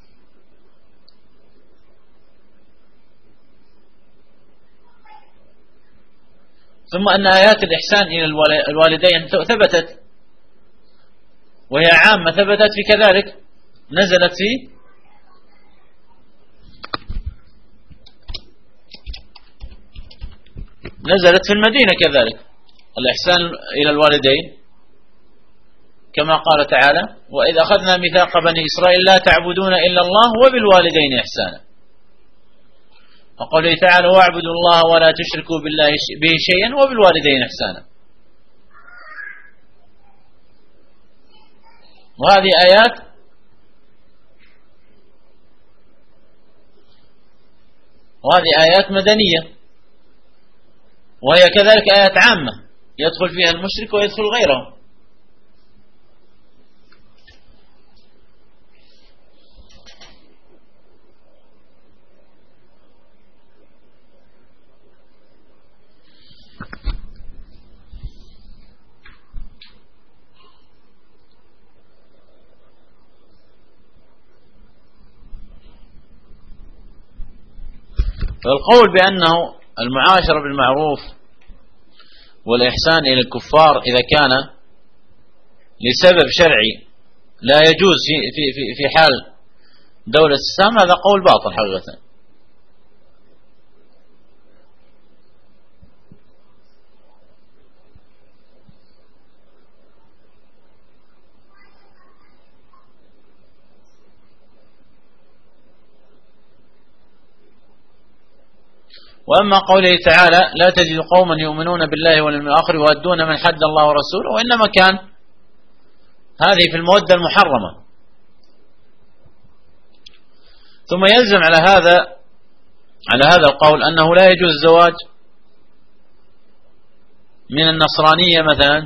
ثم أن آيات الإحسان إلى الوالدين ثبتت، وهي عامة، ثبتت في كذلك نزلت في المدينة كذلك الإحسان إلى الوالدين، كما قال تعالى: وإذ أخذنا ميثاق بني إسرائيل لا تعبدون إلا الله وبالوالدين إحسانا. وقوله تعالى: واعبدوا الله ولا تشركوا به شيئا وبالوالدين إحسانا. وهذه آيات مدنية، وهي كذلك آيات عامة يدخل فيها المشرك ويدخل غيره. فالقول بأنه المعاشرة بالمعروف والإحسان إلى الكفار إذا كان لسبب شرعي لا يجوز في حال دولة الإسلام، هذا قول باطل حقيقة. وأما قوله تعالى: لا تجد قوما يؤمنون بالله واليوم الآخر يودون من حد الله ورسوله، وإنما كان هذه في المودة المحرمة. ثم يلزم على هذا القول أنه لا يجوز الزواج من النصرانية مثلا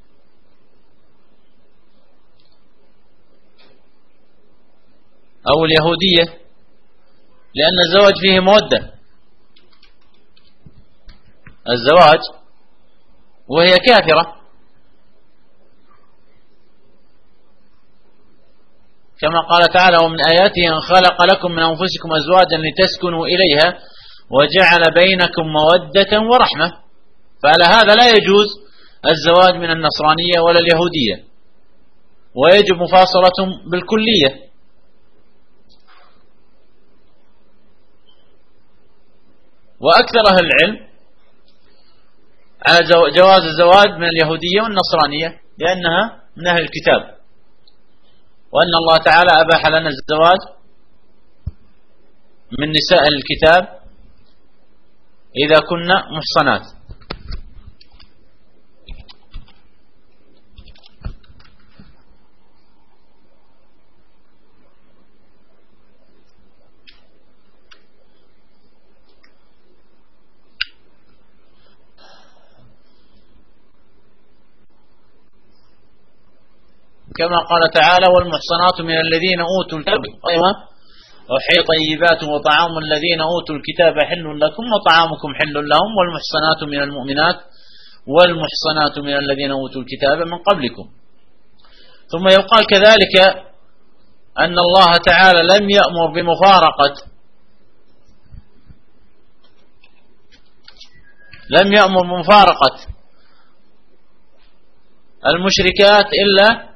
أو اليهودية، لأن الزواج فيه مودة، الزواج وهي كافرة، كما قال تعالى: ومن آياته أن خلق لكم من أنفسكم أزواجا لتسكنوا إليها وجعل بينكم مودة ورحمة. فعلى هذا لا يجوز الزواج من النصرانية ولا اليهودية، ويجب مفاصلتهم بالكلية. وأكثر أهل العلم على جواز الزواج من اليهودية والنصرانية لأنها من أهل الكتاب، وأن الله تعالى أباح لنا الزواج من نساء الكتاب إذا كنا محصنات. كما قال تعالى: والمحصنات من الذين أوتوا الكتاب وحي طيبات وطعام الذين أوتوا الكتاب حل لكم وطعامكم حل لهم والمحصنات من المؤمنات والمحصنات من الذين أوتوا الكتاب من قبلكم. ثم يقال كذلك أن الله تعالى لم يأمر بمفارقة المشركات إلا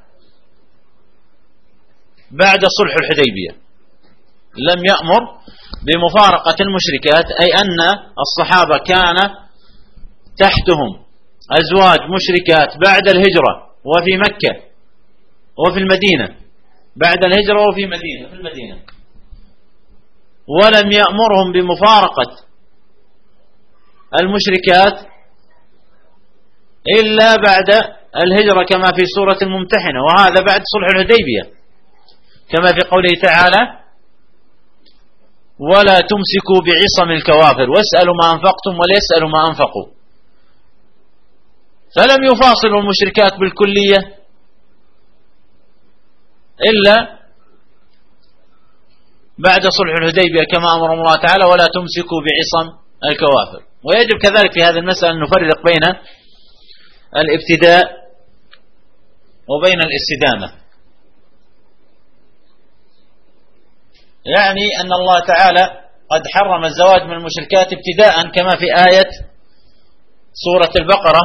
بعد صلح الحديبية. لم يأمر بمفارقة المشركات، أي أن الصحابة كان تحتهم أزواج مشركات بعد الهجرة وفي مكة وفي المدينة، بعد الهجرة وفي المدينة، ولم يأمرهم بمفارقة المشركات إلا بعد الهجرة كما في سورة الممتحنة، وهذا بعد صلح الحديبية كما في قوله تعالى: ولا تمسكوا بعصم الكوافر واسألوا ما أنفقتم وليسألوا ما أنفقوا. فلم يفاصلوا المشركات بالكلية إلا بعد صلح الحديبية كما أمر الله تعالى: ولا تمسكوا بعصم الكوافر. ويجب كذلك في هذه المسألة أن نفرق بين الابتداء وبين الاستدامة. يعني أن الله تعالى قد حرم الزواج من المشركات ابتداء كما في آية سورة البقرة: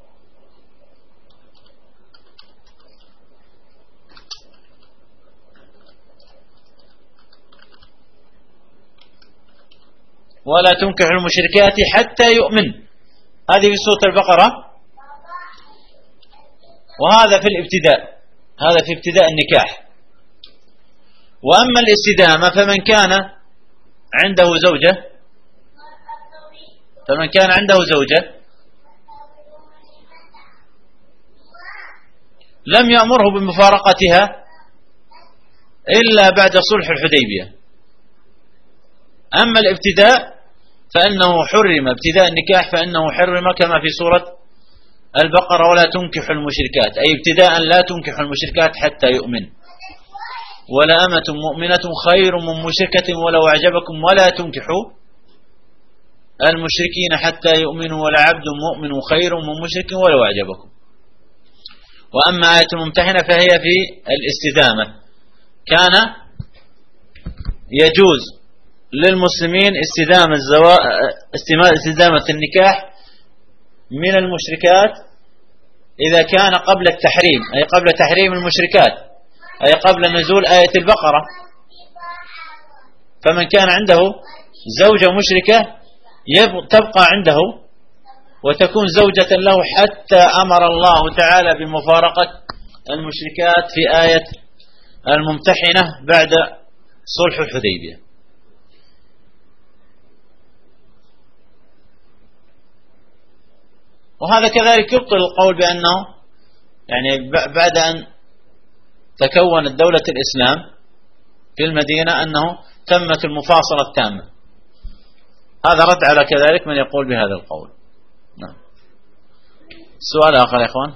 ولا تنكح المشركات حتى يؤمن. هذه في سورة البقرة، وهذا في الابتداء، هذا في ابتداء النكاح. وأما الاستدامة فمن كان عنده زوجة لم يأمره بمفارقتها إلا بعد صلح الحديبية. أما الابتداء فإنه حرم، ابتداء النكاح فإنه حرم كما في سورة البقرة: ولا تنكح المشركات، أي ابتداء لا تنكح المشركات حتى يؤمن. ولا أمة مؤمنة خير من مشركة ولو أعجبكم ولا تنكحوا المشركين حتى يؤمنوا ولا عبد مؤمن خير من مشرك ولو أعجبكم. وأما آية الممتحنة فهي في الاستدامة. كان يجوز للمسلمين استدامة النكاح من المشركات إذا كان قبل التحريم، أي قبل تحريم المشركات، أي قبل نزول آية البقرة. فمن كان عنده زوجة مشركة تبقى عنده وتكون زوجة له حتى أمر الله تعالى بمفارقة المشركات في آية الممتحنة بعد صلح الحديبية. وهذا كذلك يبطل القول بأنه يعني بعد أن تكونت دولة الإسلام في المدينة أنه تمت المفاصلة التامة. هذا رد على كذلك من يقول بهذا القول. نعم. سؤال آخر يا إخوان.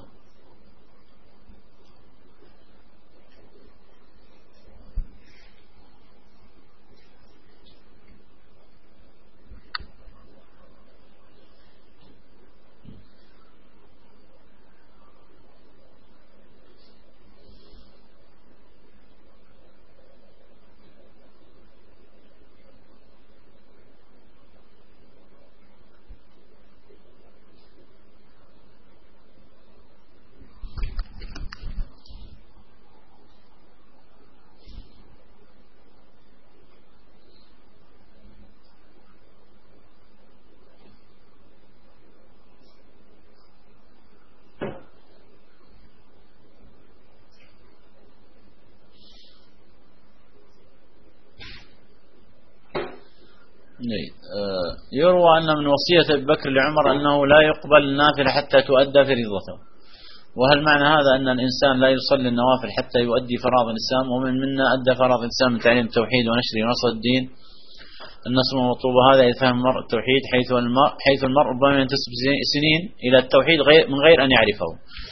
يروى أن من وصية أبي بكر لعمر أنه لا يقبل النافلة حتى تؤدى فريضته. وهل معنى هذا أن الإنسان لا يصلي النوافل حتى يؤدي فرائض الإسلام؟ ومن منا أدى فرائض الإسلام من تعليم التوحيد ونشره ونصر الدين النصر المطلوب. هذا يفهم المرء التوحيد حيث المرء ربما ينتسب سنين إلى التوحيد من غير أن يعرفه.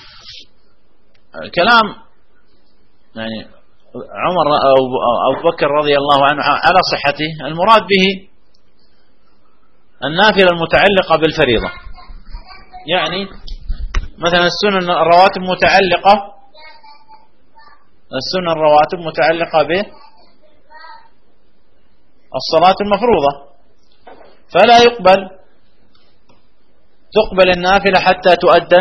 كلام يعني عمر أو أبو بكر رضي الله عنه على صحته. المراد به النافلة المتعلقة بالفريضة، يعني مثلا السنن الرواتب متعلقة بالصلاة المفروضة، فلا تقبل النافلة حتى تؤدى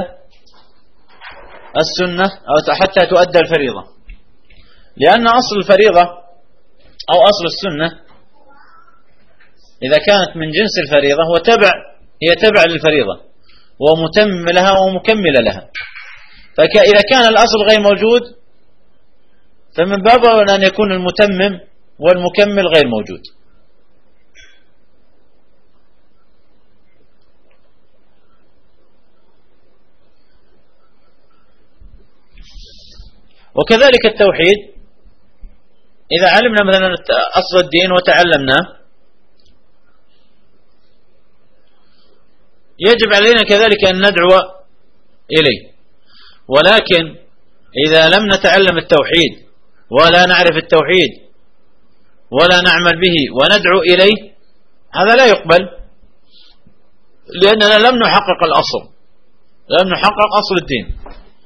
السنة أو حتى تؤدى الفريضة، لأن أصل الفريضة أو أصل السنة إذا كانت من جنس الفريضة هي تبع للفريضة ومتم لها ومكمل لها. فإذا كان الأصل غير موجود فمن باب أولى أن يكون المتمم والمكمل غير موجود. وكذلك التوحيد، إذا علمنا مثلا أصل الدين وتعلمناه يجب علينا كذلك أن ندعو إليه. ولكن إذا لم نتعلم التوحيد ولا نعرف التوحيد ولا نعمل به وندعو إليه هذا لا يقبل، لأننا لم نحقق الأصل، لم نحقق أصل الدين.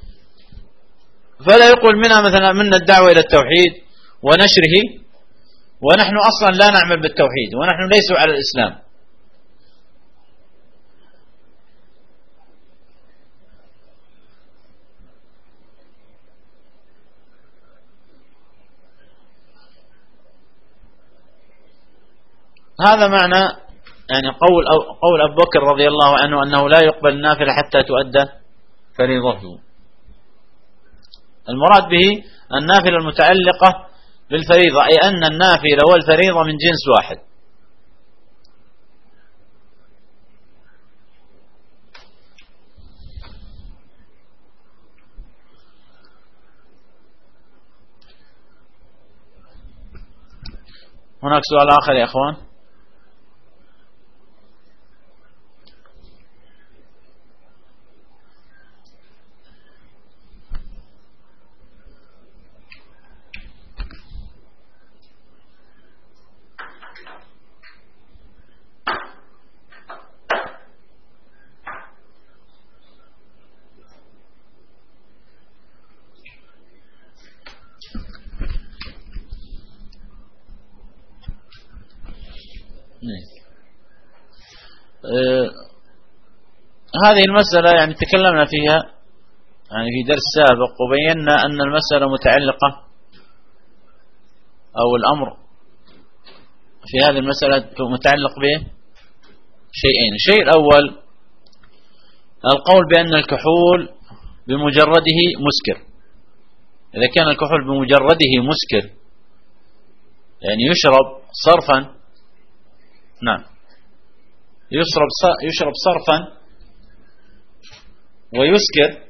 فلا يقبل منا الدعوة إلى التوحيد ونشره ونحن أصلا لا نعمل بالتوحيد ونحن ليس على الإسلام. هذا معنى يعني قول أبو بكر رضي الله عنه أنه لا يقبل النافلة حتى تؤدى فريضته. المراد به النافلة المتعلقة بالفريضة، أي أن النافلة والفريضة من جنس واحد. هناك سؤال آخر يا أخوان؟ هذه المسألة يعني تكلمنا فيها يعني في درس سابق، وبينا أن المسألة متعلقة أو الأمر في هذه المسألة متعلق به شيئين. الشيء الأول القول بأن الكحول بمجرده مسكر. إذا كان الكحول بمجرده مسكر يعني يشرب صرفا، نعم يشرب صرفا ويسكر،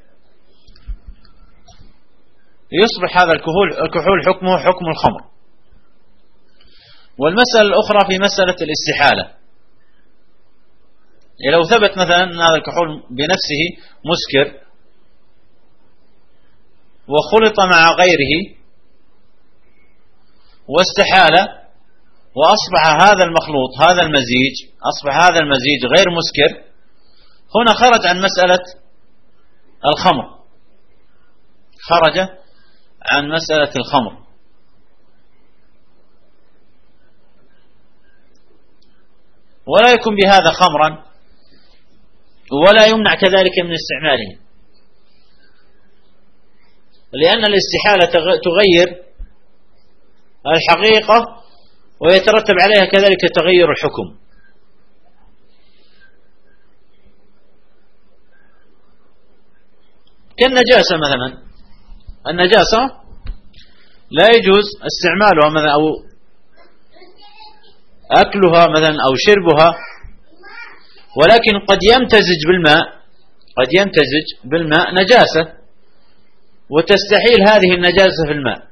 يصبح هذا الكحول حكمه حكم الخمر. والمسألة الأخرى في مسألة الاستحالة، لو ثبت مثلا أن هذا الكحول بنفسه مسكر وخلط مع غيره واستحال وأصبح هذا المخلوط أصبح هذا المزيج غير مسكر، هنا خرج عن مسألة الخمر، خرج عن مسألة الخمر. ولا يكون بهذا خمرا ولا يمنع كذلك من استعماله، لأن الاستحالة تغير الحقيقة ويترتب عليها كذلك تغير الحكم. كالنجاسة مثلا، النجاسة لا يجوز استعمالها مثلا أو أكلها مثلا أو شربها، ولكن قد يمتزج بالماء نجاسة وتستحيل هذه النجاسة في الماء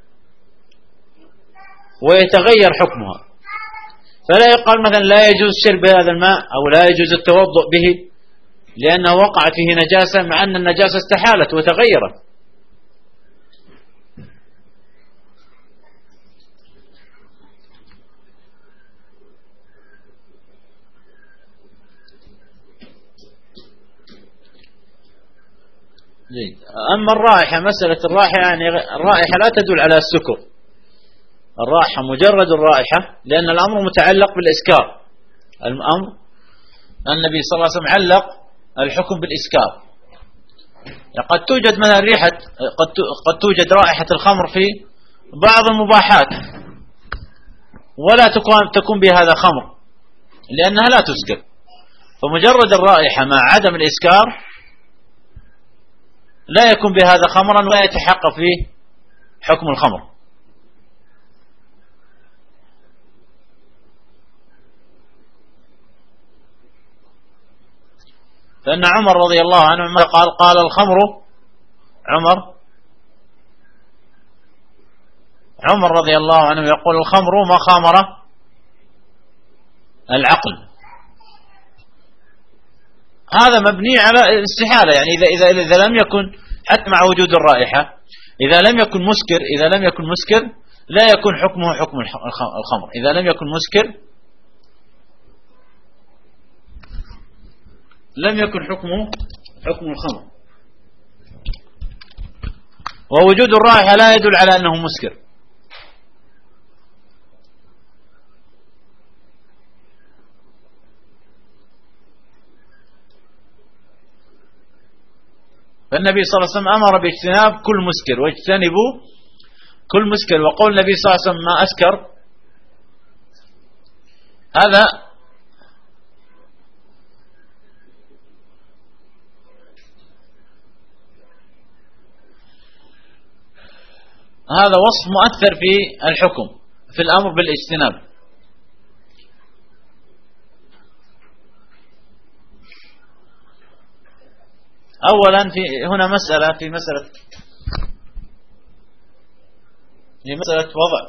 ويتغير حكمها، فلا يقال مثلا لا يجوز شرب هذا الماء أو لا يجوز التوضؤ به لأنه وقع فيه نجاسة، مع أن النجاسة استحالت وتغيرت. جيد. أما الرائحة، مسألة الرائحة يعني الرائحة لا تدل على السكر، الرائحة مجرد الرائحة، لأن الأمر متعلق بالإسكار. الأمر النبي صلى الله عليه وسلم علق الحكم بالإسكار. قد توجد مثلا قد توجد رائحة الخمر في بعض المباحات ولا تكون بهذا خمر لأنها لا تسكر، فمجرد الرائحة مع عدم الإسكار لا يكون بهذا خمرا ولا يتحقق فيه حكم الخمر. فإن عمر رضي الله عنه قال الخمر، عمر رضي الله عنه يقول الخمر ما خامر العقل. هذا مبني على الاستحالة، يعني إذا لم يكن حتى مع وجود الرائحة، إذا لم يكن مسكر لا يكون حكمه حكم الخمر. إذا لم يكن مسكر لم يكن حكمه حكم الخمر، ووجود الرائحة لا يدل على أنه مسكر. فالنبي صلى الله عليه وسلم أمر باجتناب كل مسكر، واجتنبوا كل مسكر، وقول النبي صلى الله عليه وسلم ما أسكر، هذا وصف مؤثر في الحكم في الأمر بالاجتناب. أولا هنا في مسألة وضع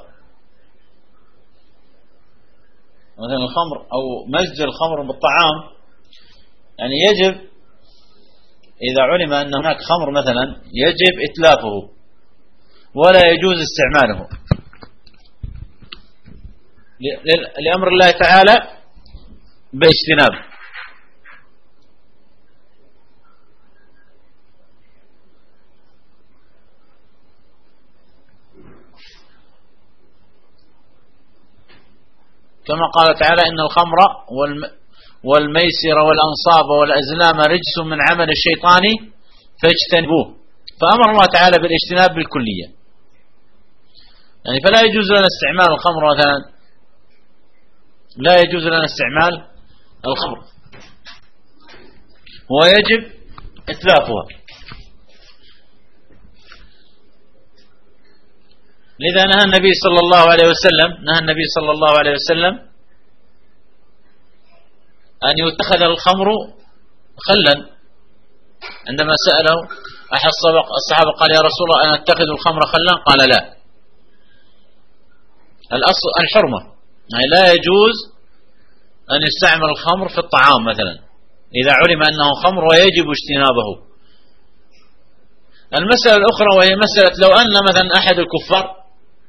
مثلا الخمر أو مزج الخمر بالطعام، يعني يجب إذا علم أن هناك خمر مثلا يجب إتلافه ولا يجوز استعماله لأمر الله تعالى باجتنابه. كما قال تعالى إن الخمر والميسر والأنصاب والأزلام رجس من عمل الشيطان فاجتنبوه، فأمر الله تعالى بالاجتناب بالكلية، يعني فلا يجوز لنا استعمال الخمر مثلا، لا يجوز لنا استعمال الخمر ويجب إتلافها. لذا نهى النبي صلى الله عليه وسلم أن يتخذ الخمر خلا. عندما سأله أحد الصحابة قال يا رسول الله أنا أتخذ الخمر خلا؟ قال لا، الأصل الحرمة، يعني لا يجوز أن يستعمل الخمر في الطعام مثلا إذا علم أنه خمر ويجب اجتنابه. المسألة الأخرى وهي مسألة لو أن مثلا أحد الكفار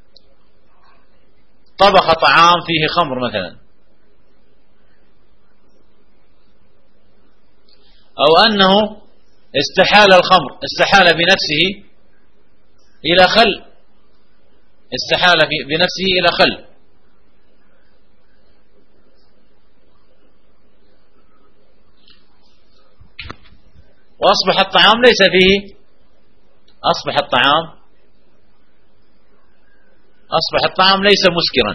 طبخ طعام فيه خمر مثلا، أو أنه استحال بنفسه إلى خل، وأصبح الطعام ليس فيه، أصبح الطعام ليس مسكرا.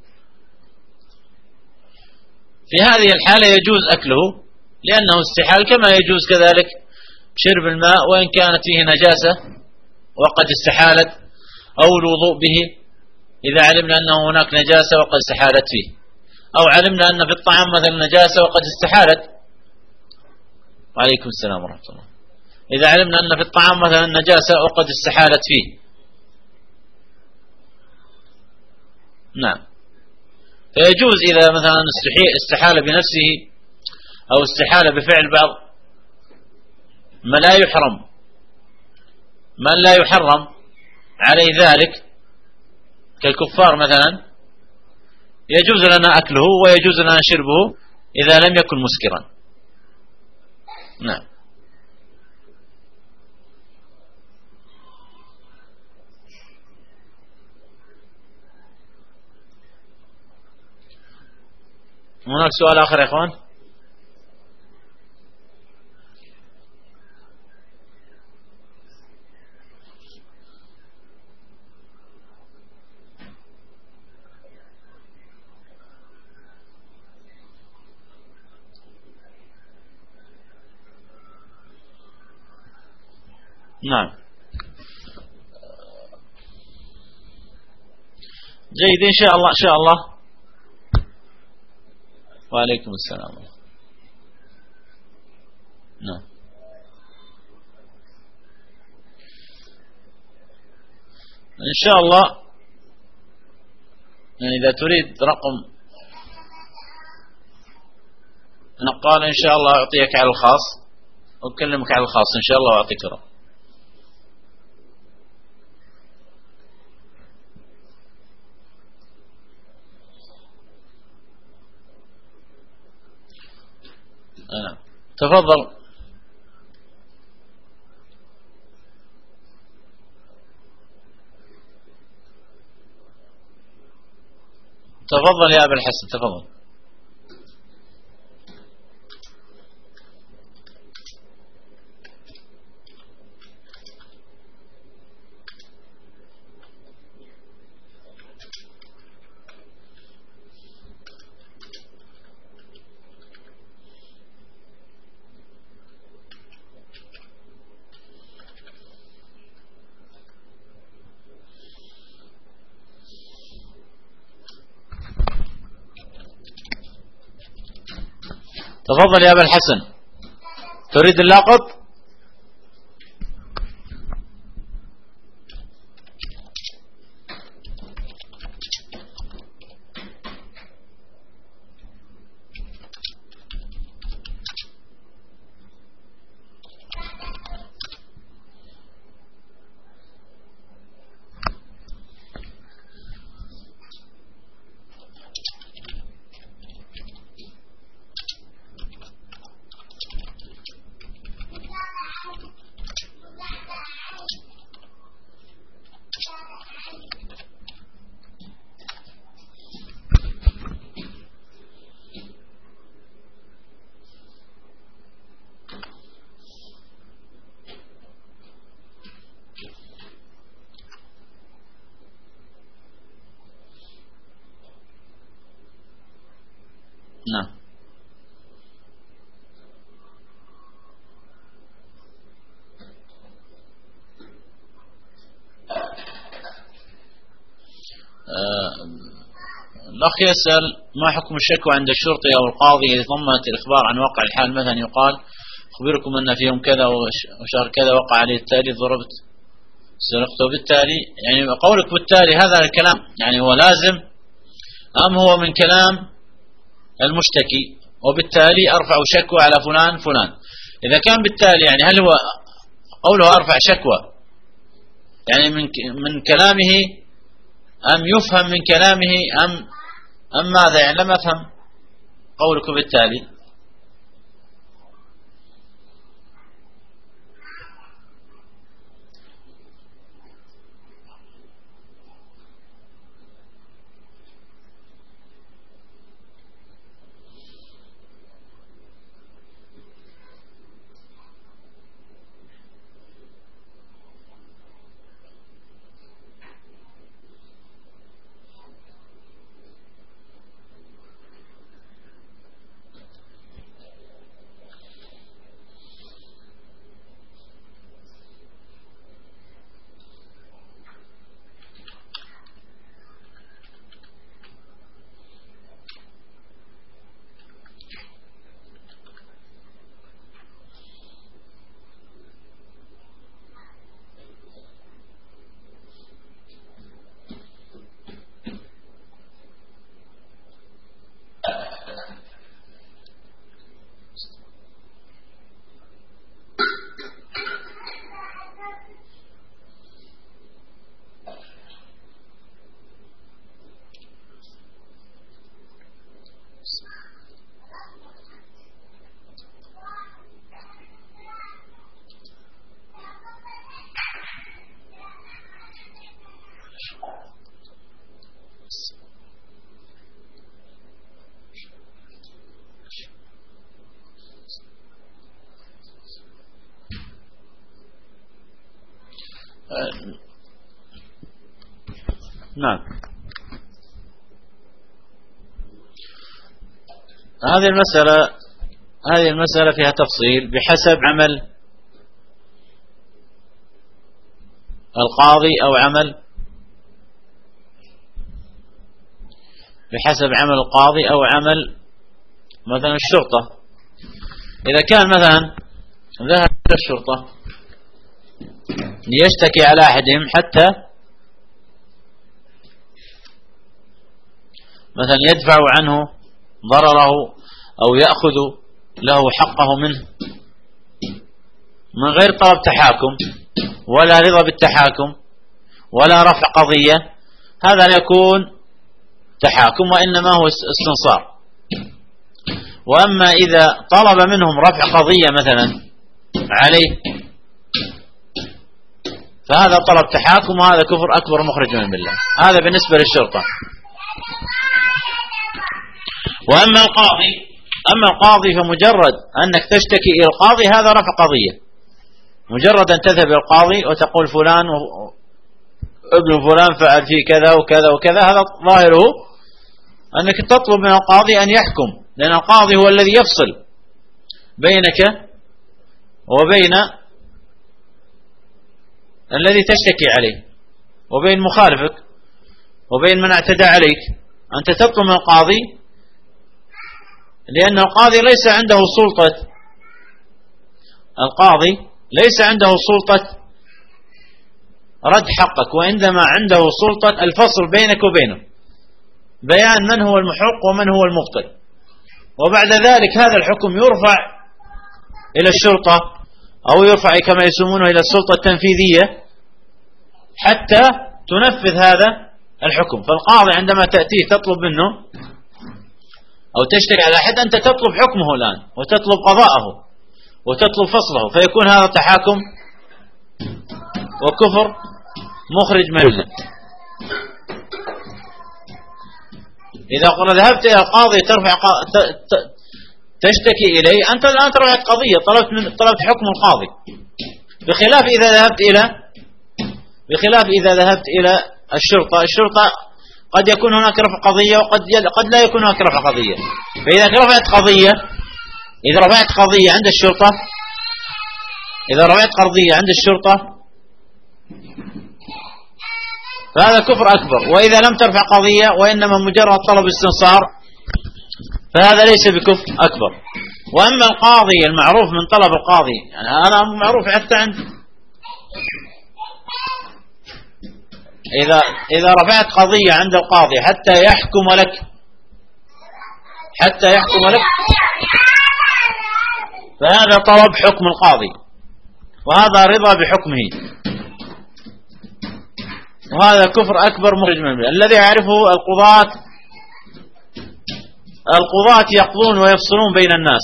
في هذه الحالة يجوز أكله لأنه استحال، كما يجوز كذلك شرب الماء وإن كانت فيه نجاسة وقد استحالت، أو الوضوء به إذا علمنا أنه هناك نجاسة وقد استحالت فيه. أو علمنا أن في الطعام مثلا نجاسة وقد استحالت. وعليكم السلام ورحمة الله. إذا علمنا أن في الطعام مثلا نجاسة وقد استحالت فيه، نعم، فيجوز إذا مثلا استحال بنفسه أو استحال بفعل بعض ما لا يحرم، من لا يحرم عليه ذلك كالكفار مثلا، يجوز لنا أكله ويجوز لنا شربه إذا لم يكن مسكرا. نعم. هناك سؤال آخر يا إخوان؟ نعم، جيد إن شاء الله. إن شاء الله. وعليكم السلام. نعم، إن شاء الله. يعني إذا تريد رقم نقال إن شاء الله أعطيك على الخاص، أكلمك على الخاص إن شاء الله وأعطيك رقم. تفضل. تفضل يا أبا الحسن، تفضل. تفضل يا أبا الحسن، تريد اللاقط؟ نعم. الأخ يسأل: ما حكم الشكوى عند الشرطي أو القاضي إذا ضمنت الإخبار عن واقع الحال؟ مثلا يقال: أخبركم أن في يوم كذا وشهر كذا وقع عليه التالي، ضربت، سرقت، وبالتالي يعني قولك بالتالي هذا الكلام يعني هو لازم أم هو من كلام المشتكي وبالتالي أرفع شكوى على فلان فلان؟ إذا كان بالتالي يعني هل هو قوله أرفع شكوى يعني من كلامه أم يفهم من كلامه أم ماذا؟ يعني لم أفهم قولك بالتالي. نعم. هذه المسألة فيها تفصيل بحسب عمل القاضي أو بحسب عمل القاضي أو عمل مثلا الشرطة. إذا كان مثلا ذهب إلى الشرطة ليشتكي على أحدهم حتى مثلا يدفع عنه ضرره أو يأخذ له حقه منه من غير طلب تحاكم ولا رضا بالتحاكم ولا رفع قضية، هذا لا يكون تحاكم وإنما هو استنصار. وأما إذا طلب منهم رفع قضية مثلا عليه فهذا طلب تحاكم وهذا كفر أكبر مخرج من الملة. هذا بالنسبة للشرطة. وأما القاضي فمجرد أنك تشتكي إلى القاضي هذا رفع قضية. مجرد أن تذهب إلى القاضي وتقول فلان ابن فلان فعل فيه كذا وكذا وكذا، هذا ظاهره أنك تطلب من القاضي أن يحكم، لأن القاضي هو الذي يفصل بينك وبين الذي تشتكي عليه وبين مخالفك وبين من اعتدى عليك. أنت تطلب من القاضي لأن القاضي ليس عنده سلطة رد حقك، وإنما عنده سلطة الفصل بينك وبينه، بيان من هو المحق ومن هو المبطل. وبعد ذلك هذا الحكم يرفع إلى الشرطة أو يرفع كما يسمونه إلى السلطة التنفيذية حتى تنفذ هذا الحكم. فالقاضي عندما تأتيه تطلب منه أو تشتري على أحد، أنت تطلب حكمه الآن وتطلب قضاءه وتطلب فصله، فيكون هذا تحاكم وكفر مخرج من الملة. إذا قلنا ذهبت إلى القاضي تشتكي إليه، أنت الآن رفعت قضية، طلبت حكم القاضي، بخلاف إذا ذهبت إلى الشرطة قد يكون هناك رفع قضية وقد لا يكون هناك رفع قضية. فإذا رفعت قضية عند الشرطة، فهذا كفر أكبر. وإذا لم ترفع قضية وإنما مجرد طلب استنصار فهذا ليس بكفر أكبر. وأما القاضي المعروف من طلب القاضي، يعني هذا معروف حتى عند إذا رفعت قضية عند القاضي حتى يحكم لك فهذا طلب حكم القاضي، وهذا رضا بحكمه، وهذا كفر أكبر مخرج من الملة. الذي يعرفه القضاة يقضون ويفصلون بين الناس،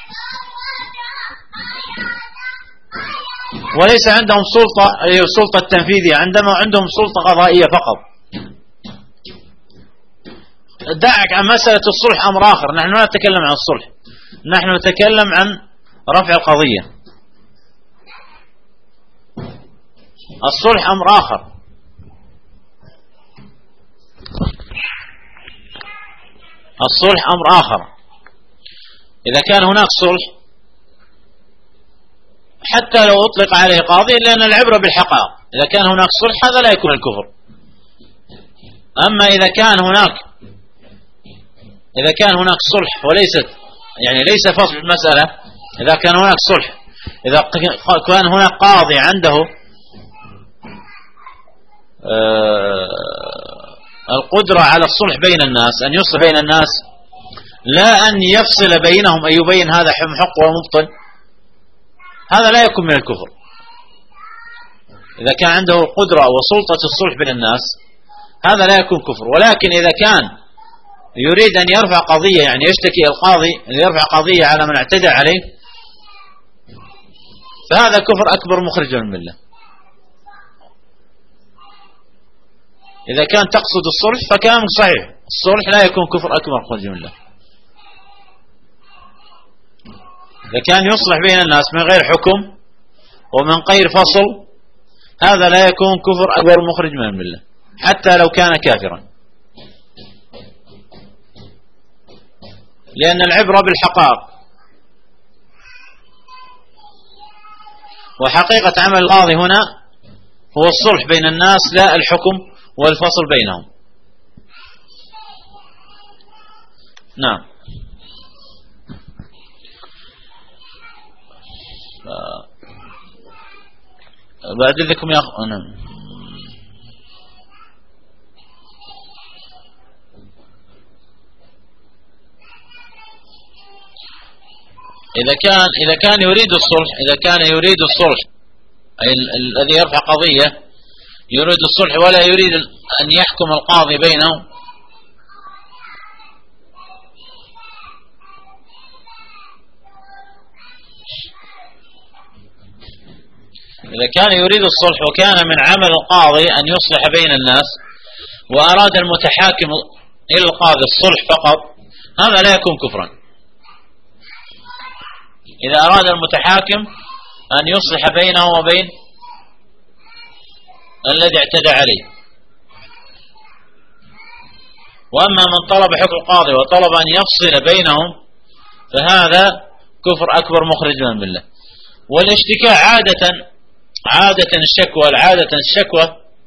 وليس عندهم سلطة، هي السلطة التنفيذية، عندهم سلطة قضائية فقط. دعك عن مسألة الصلح أمر آخر، نحن لا نتكلم عن الصلح، نحن نتكلم عن رفع القضية. الصلح أمر آخر. إذا كان هناك صلح حتى لو أطلق عليه قاضي، لأن العبرة بالحقائق. إذا كان هناك صلح هذا لا يكون الكفر. أما إذا كان هناك صلح ليس فصل المسألة، إذا كان هناك صلح، إذا كان هناك قاضي عنده القدرة على الصلح بين الناس، أن يصلح بين الناس، لا أن يفصل بينهم أن يبين هذا محق ومبطل، هذا لا يكون من الكفر. إذا كان عنده قدرة وسلطة الصلح بين الناس هذا لا يكون كفر. ولكن إذا كان يريد أن يرفع قضية، يعني يشتكي القاضي أن يرفع قضية على من اعتدى عليه، فهذا كفر أكبر مخرج من الملة. إذا كان تقصد الصلح فكلامك صحيح، الصلح لا يكون كفر أكبر مخرج من الملة. إذا كان يصلح بين الناس من غير حكم ومن غير فصل هذا لا يكون كفر أكبر مخرج من الملة حتى لو كان كافرا، لأن العبرة بالحقائق، وحقيقة عمل القاضي هنا هو الصلح بين الناس لا الحكم والفصل بينهم. نعم. بعد ذلكم يا أخوان، إذا كان يريد الصلح، أي الذي يرفع قضية يريد الصلح ولا يريد أن يحكم القاضي بينهم، إذا كان يريد الصلح وكان من عمل القاضي أن يصلح بين الناس وأراد المتحاكم إلى القاضي الصلح فقط، هذا لا يكون كفرا. إذا أراد المتحاكم أن يصلح بينه وبين الذي اعتدى عليه. وأما من طلب حكم القاضي وطلب أن يفصل بينهم فهذا كفر أكبر مخرج من الملة. والاشتكاء عادة الشكوى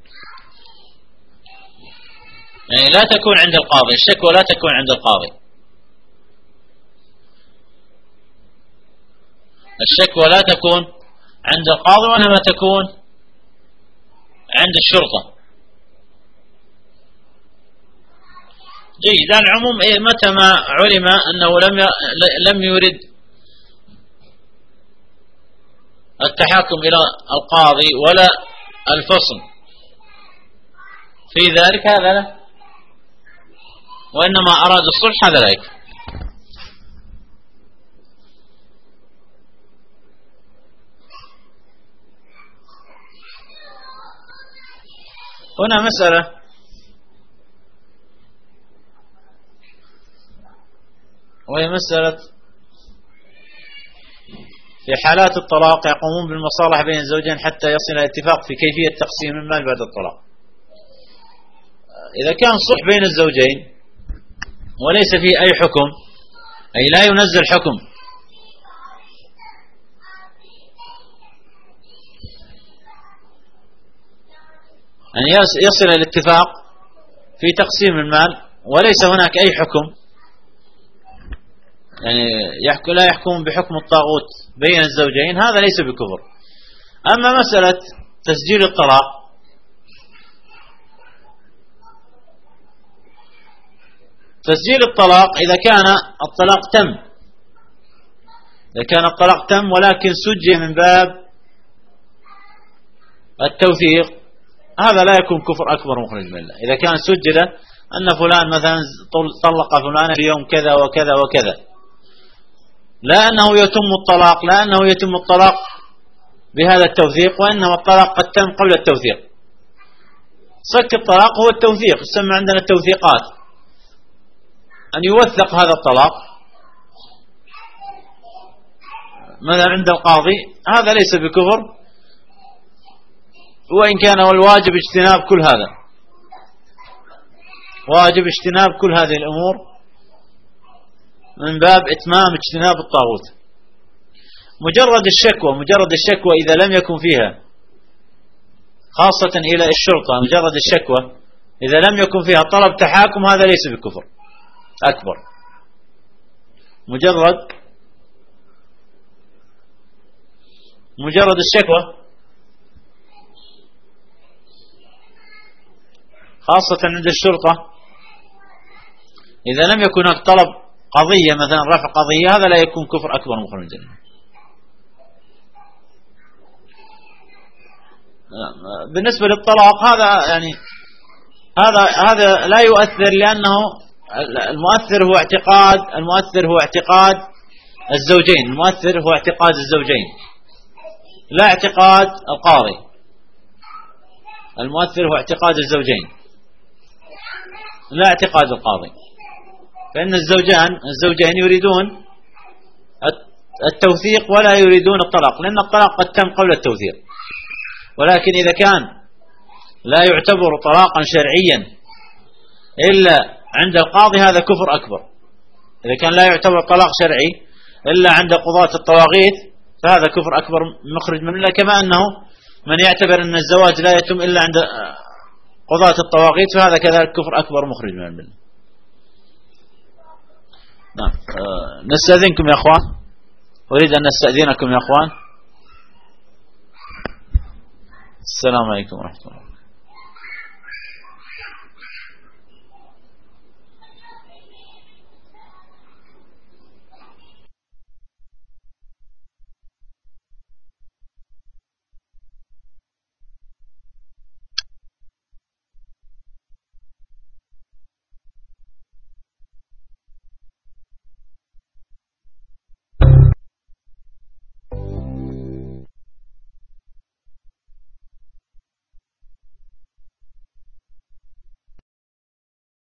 يعني لا تكون عند القاضي، الشكوى لا تكون عند القاضي، الشكوى لا تكون عند القاضي وإنما تكون عند الشرطة. جيد. على العموم متى ما علم أنه لم يرد التحاكم إلى القاضي ولا الفصل في ذلك هذا له، وإنما أراد الصلح هذا لا يكفي. هنا مسألة وهي مسألة في حالات الطلاق يقومون بالمصالحة بين الزوجين حتى يصل الاتفاق في كيفية تقسيم المال بعد الطلاق. إذا كان صلح بين الزوجين وليس فيه أي حكم، أي لا ينزل حكم، أن يصل الاتفاق في تقسيم المال وليس هناك أي حكم، يعني لا يحكم بحكم الطاغوت بين الزوجين، هذا ليس بكفر. أما مسألة تسجيل الطلاق إذا كان الطلاق تم ولكن سجل من باب التوثيق، هذا لا يكون كفر أكبر مخرج من الله. إذا كان سجل أن فلان مثلا طلق فلان في يوم كذا وكذا وكذا، لا أنه يتم الطلاق بهذا التوثيق، وإنما الطلاق قد تم قبل التوثيق. صك الطلاق هو التوثيق، يسمى عندنا التوثيقات، أن يوثق هذا الطلاق مثلا عند القاضي، هذا ليس بكفر، وإن كان والواجب اجتناب كل هذا، واجب اجتناب كل هذه الأمور من باب إتمام اجتناب الطاغوت. مجرد الشكوى إذا لم يكن فيها، خاصة إلى الشرطة، مجرد الشكوى إذا لم يكن فيها طلب تحاكم، هذا ليس بكفر أكبر. مجرد الشكوى خاصة عند الشرطة إذا لم يكن هناك طلب قضية، مثلا رفع قضية، هذا لا يكون كفر أكبر مخرج من الجنة. بالنسبة للطلاق هذا لا يؤثر، لأنه المؤثر هو اعتقاد الزوجين، لا اعتقاد القاضي. المؤثر هو اعتقاد الزوجين لا اعتقاد القاضي، فإن الزوجين يريدون التوثيق ولا يريدون الطلاق، لأن الطلاق قد تم قبل التوثيق. ولكن إذا كان لا يعتبر طلاقا شرعيا إلا عند القاضي هذا كفر أكبر. إذا كان لا يعتبر طلاق شرعي إلا عند قضاة الطواغيت فهذا كفر أكبر مخرج من الملة، كما أنه من يعتبر أن الزواج لا يتم إلا عند قضاة الطواغيت فهذا كذلك كفر أكبر مخرج من الملة. نعم. نستأذنكم يا أخوان، أريد أن نستأذنكم يا أخوان. السلام عليكم ورحمة الله.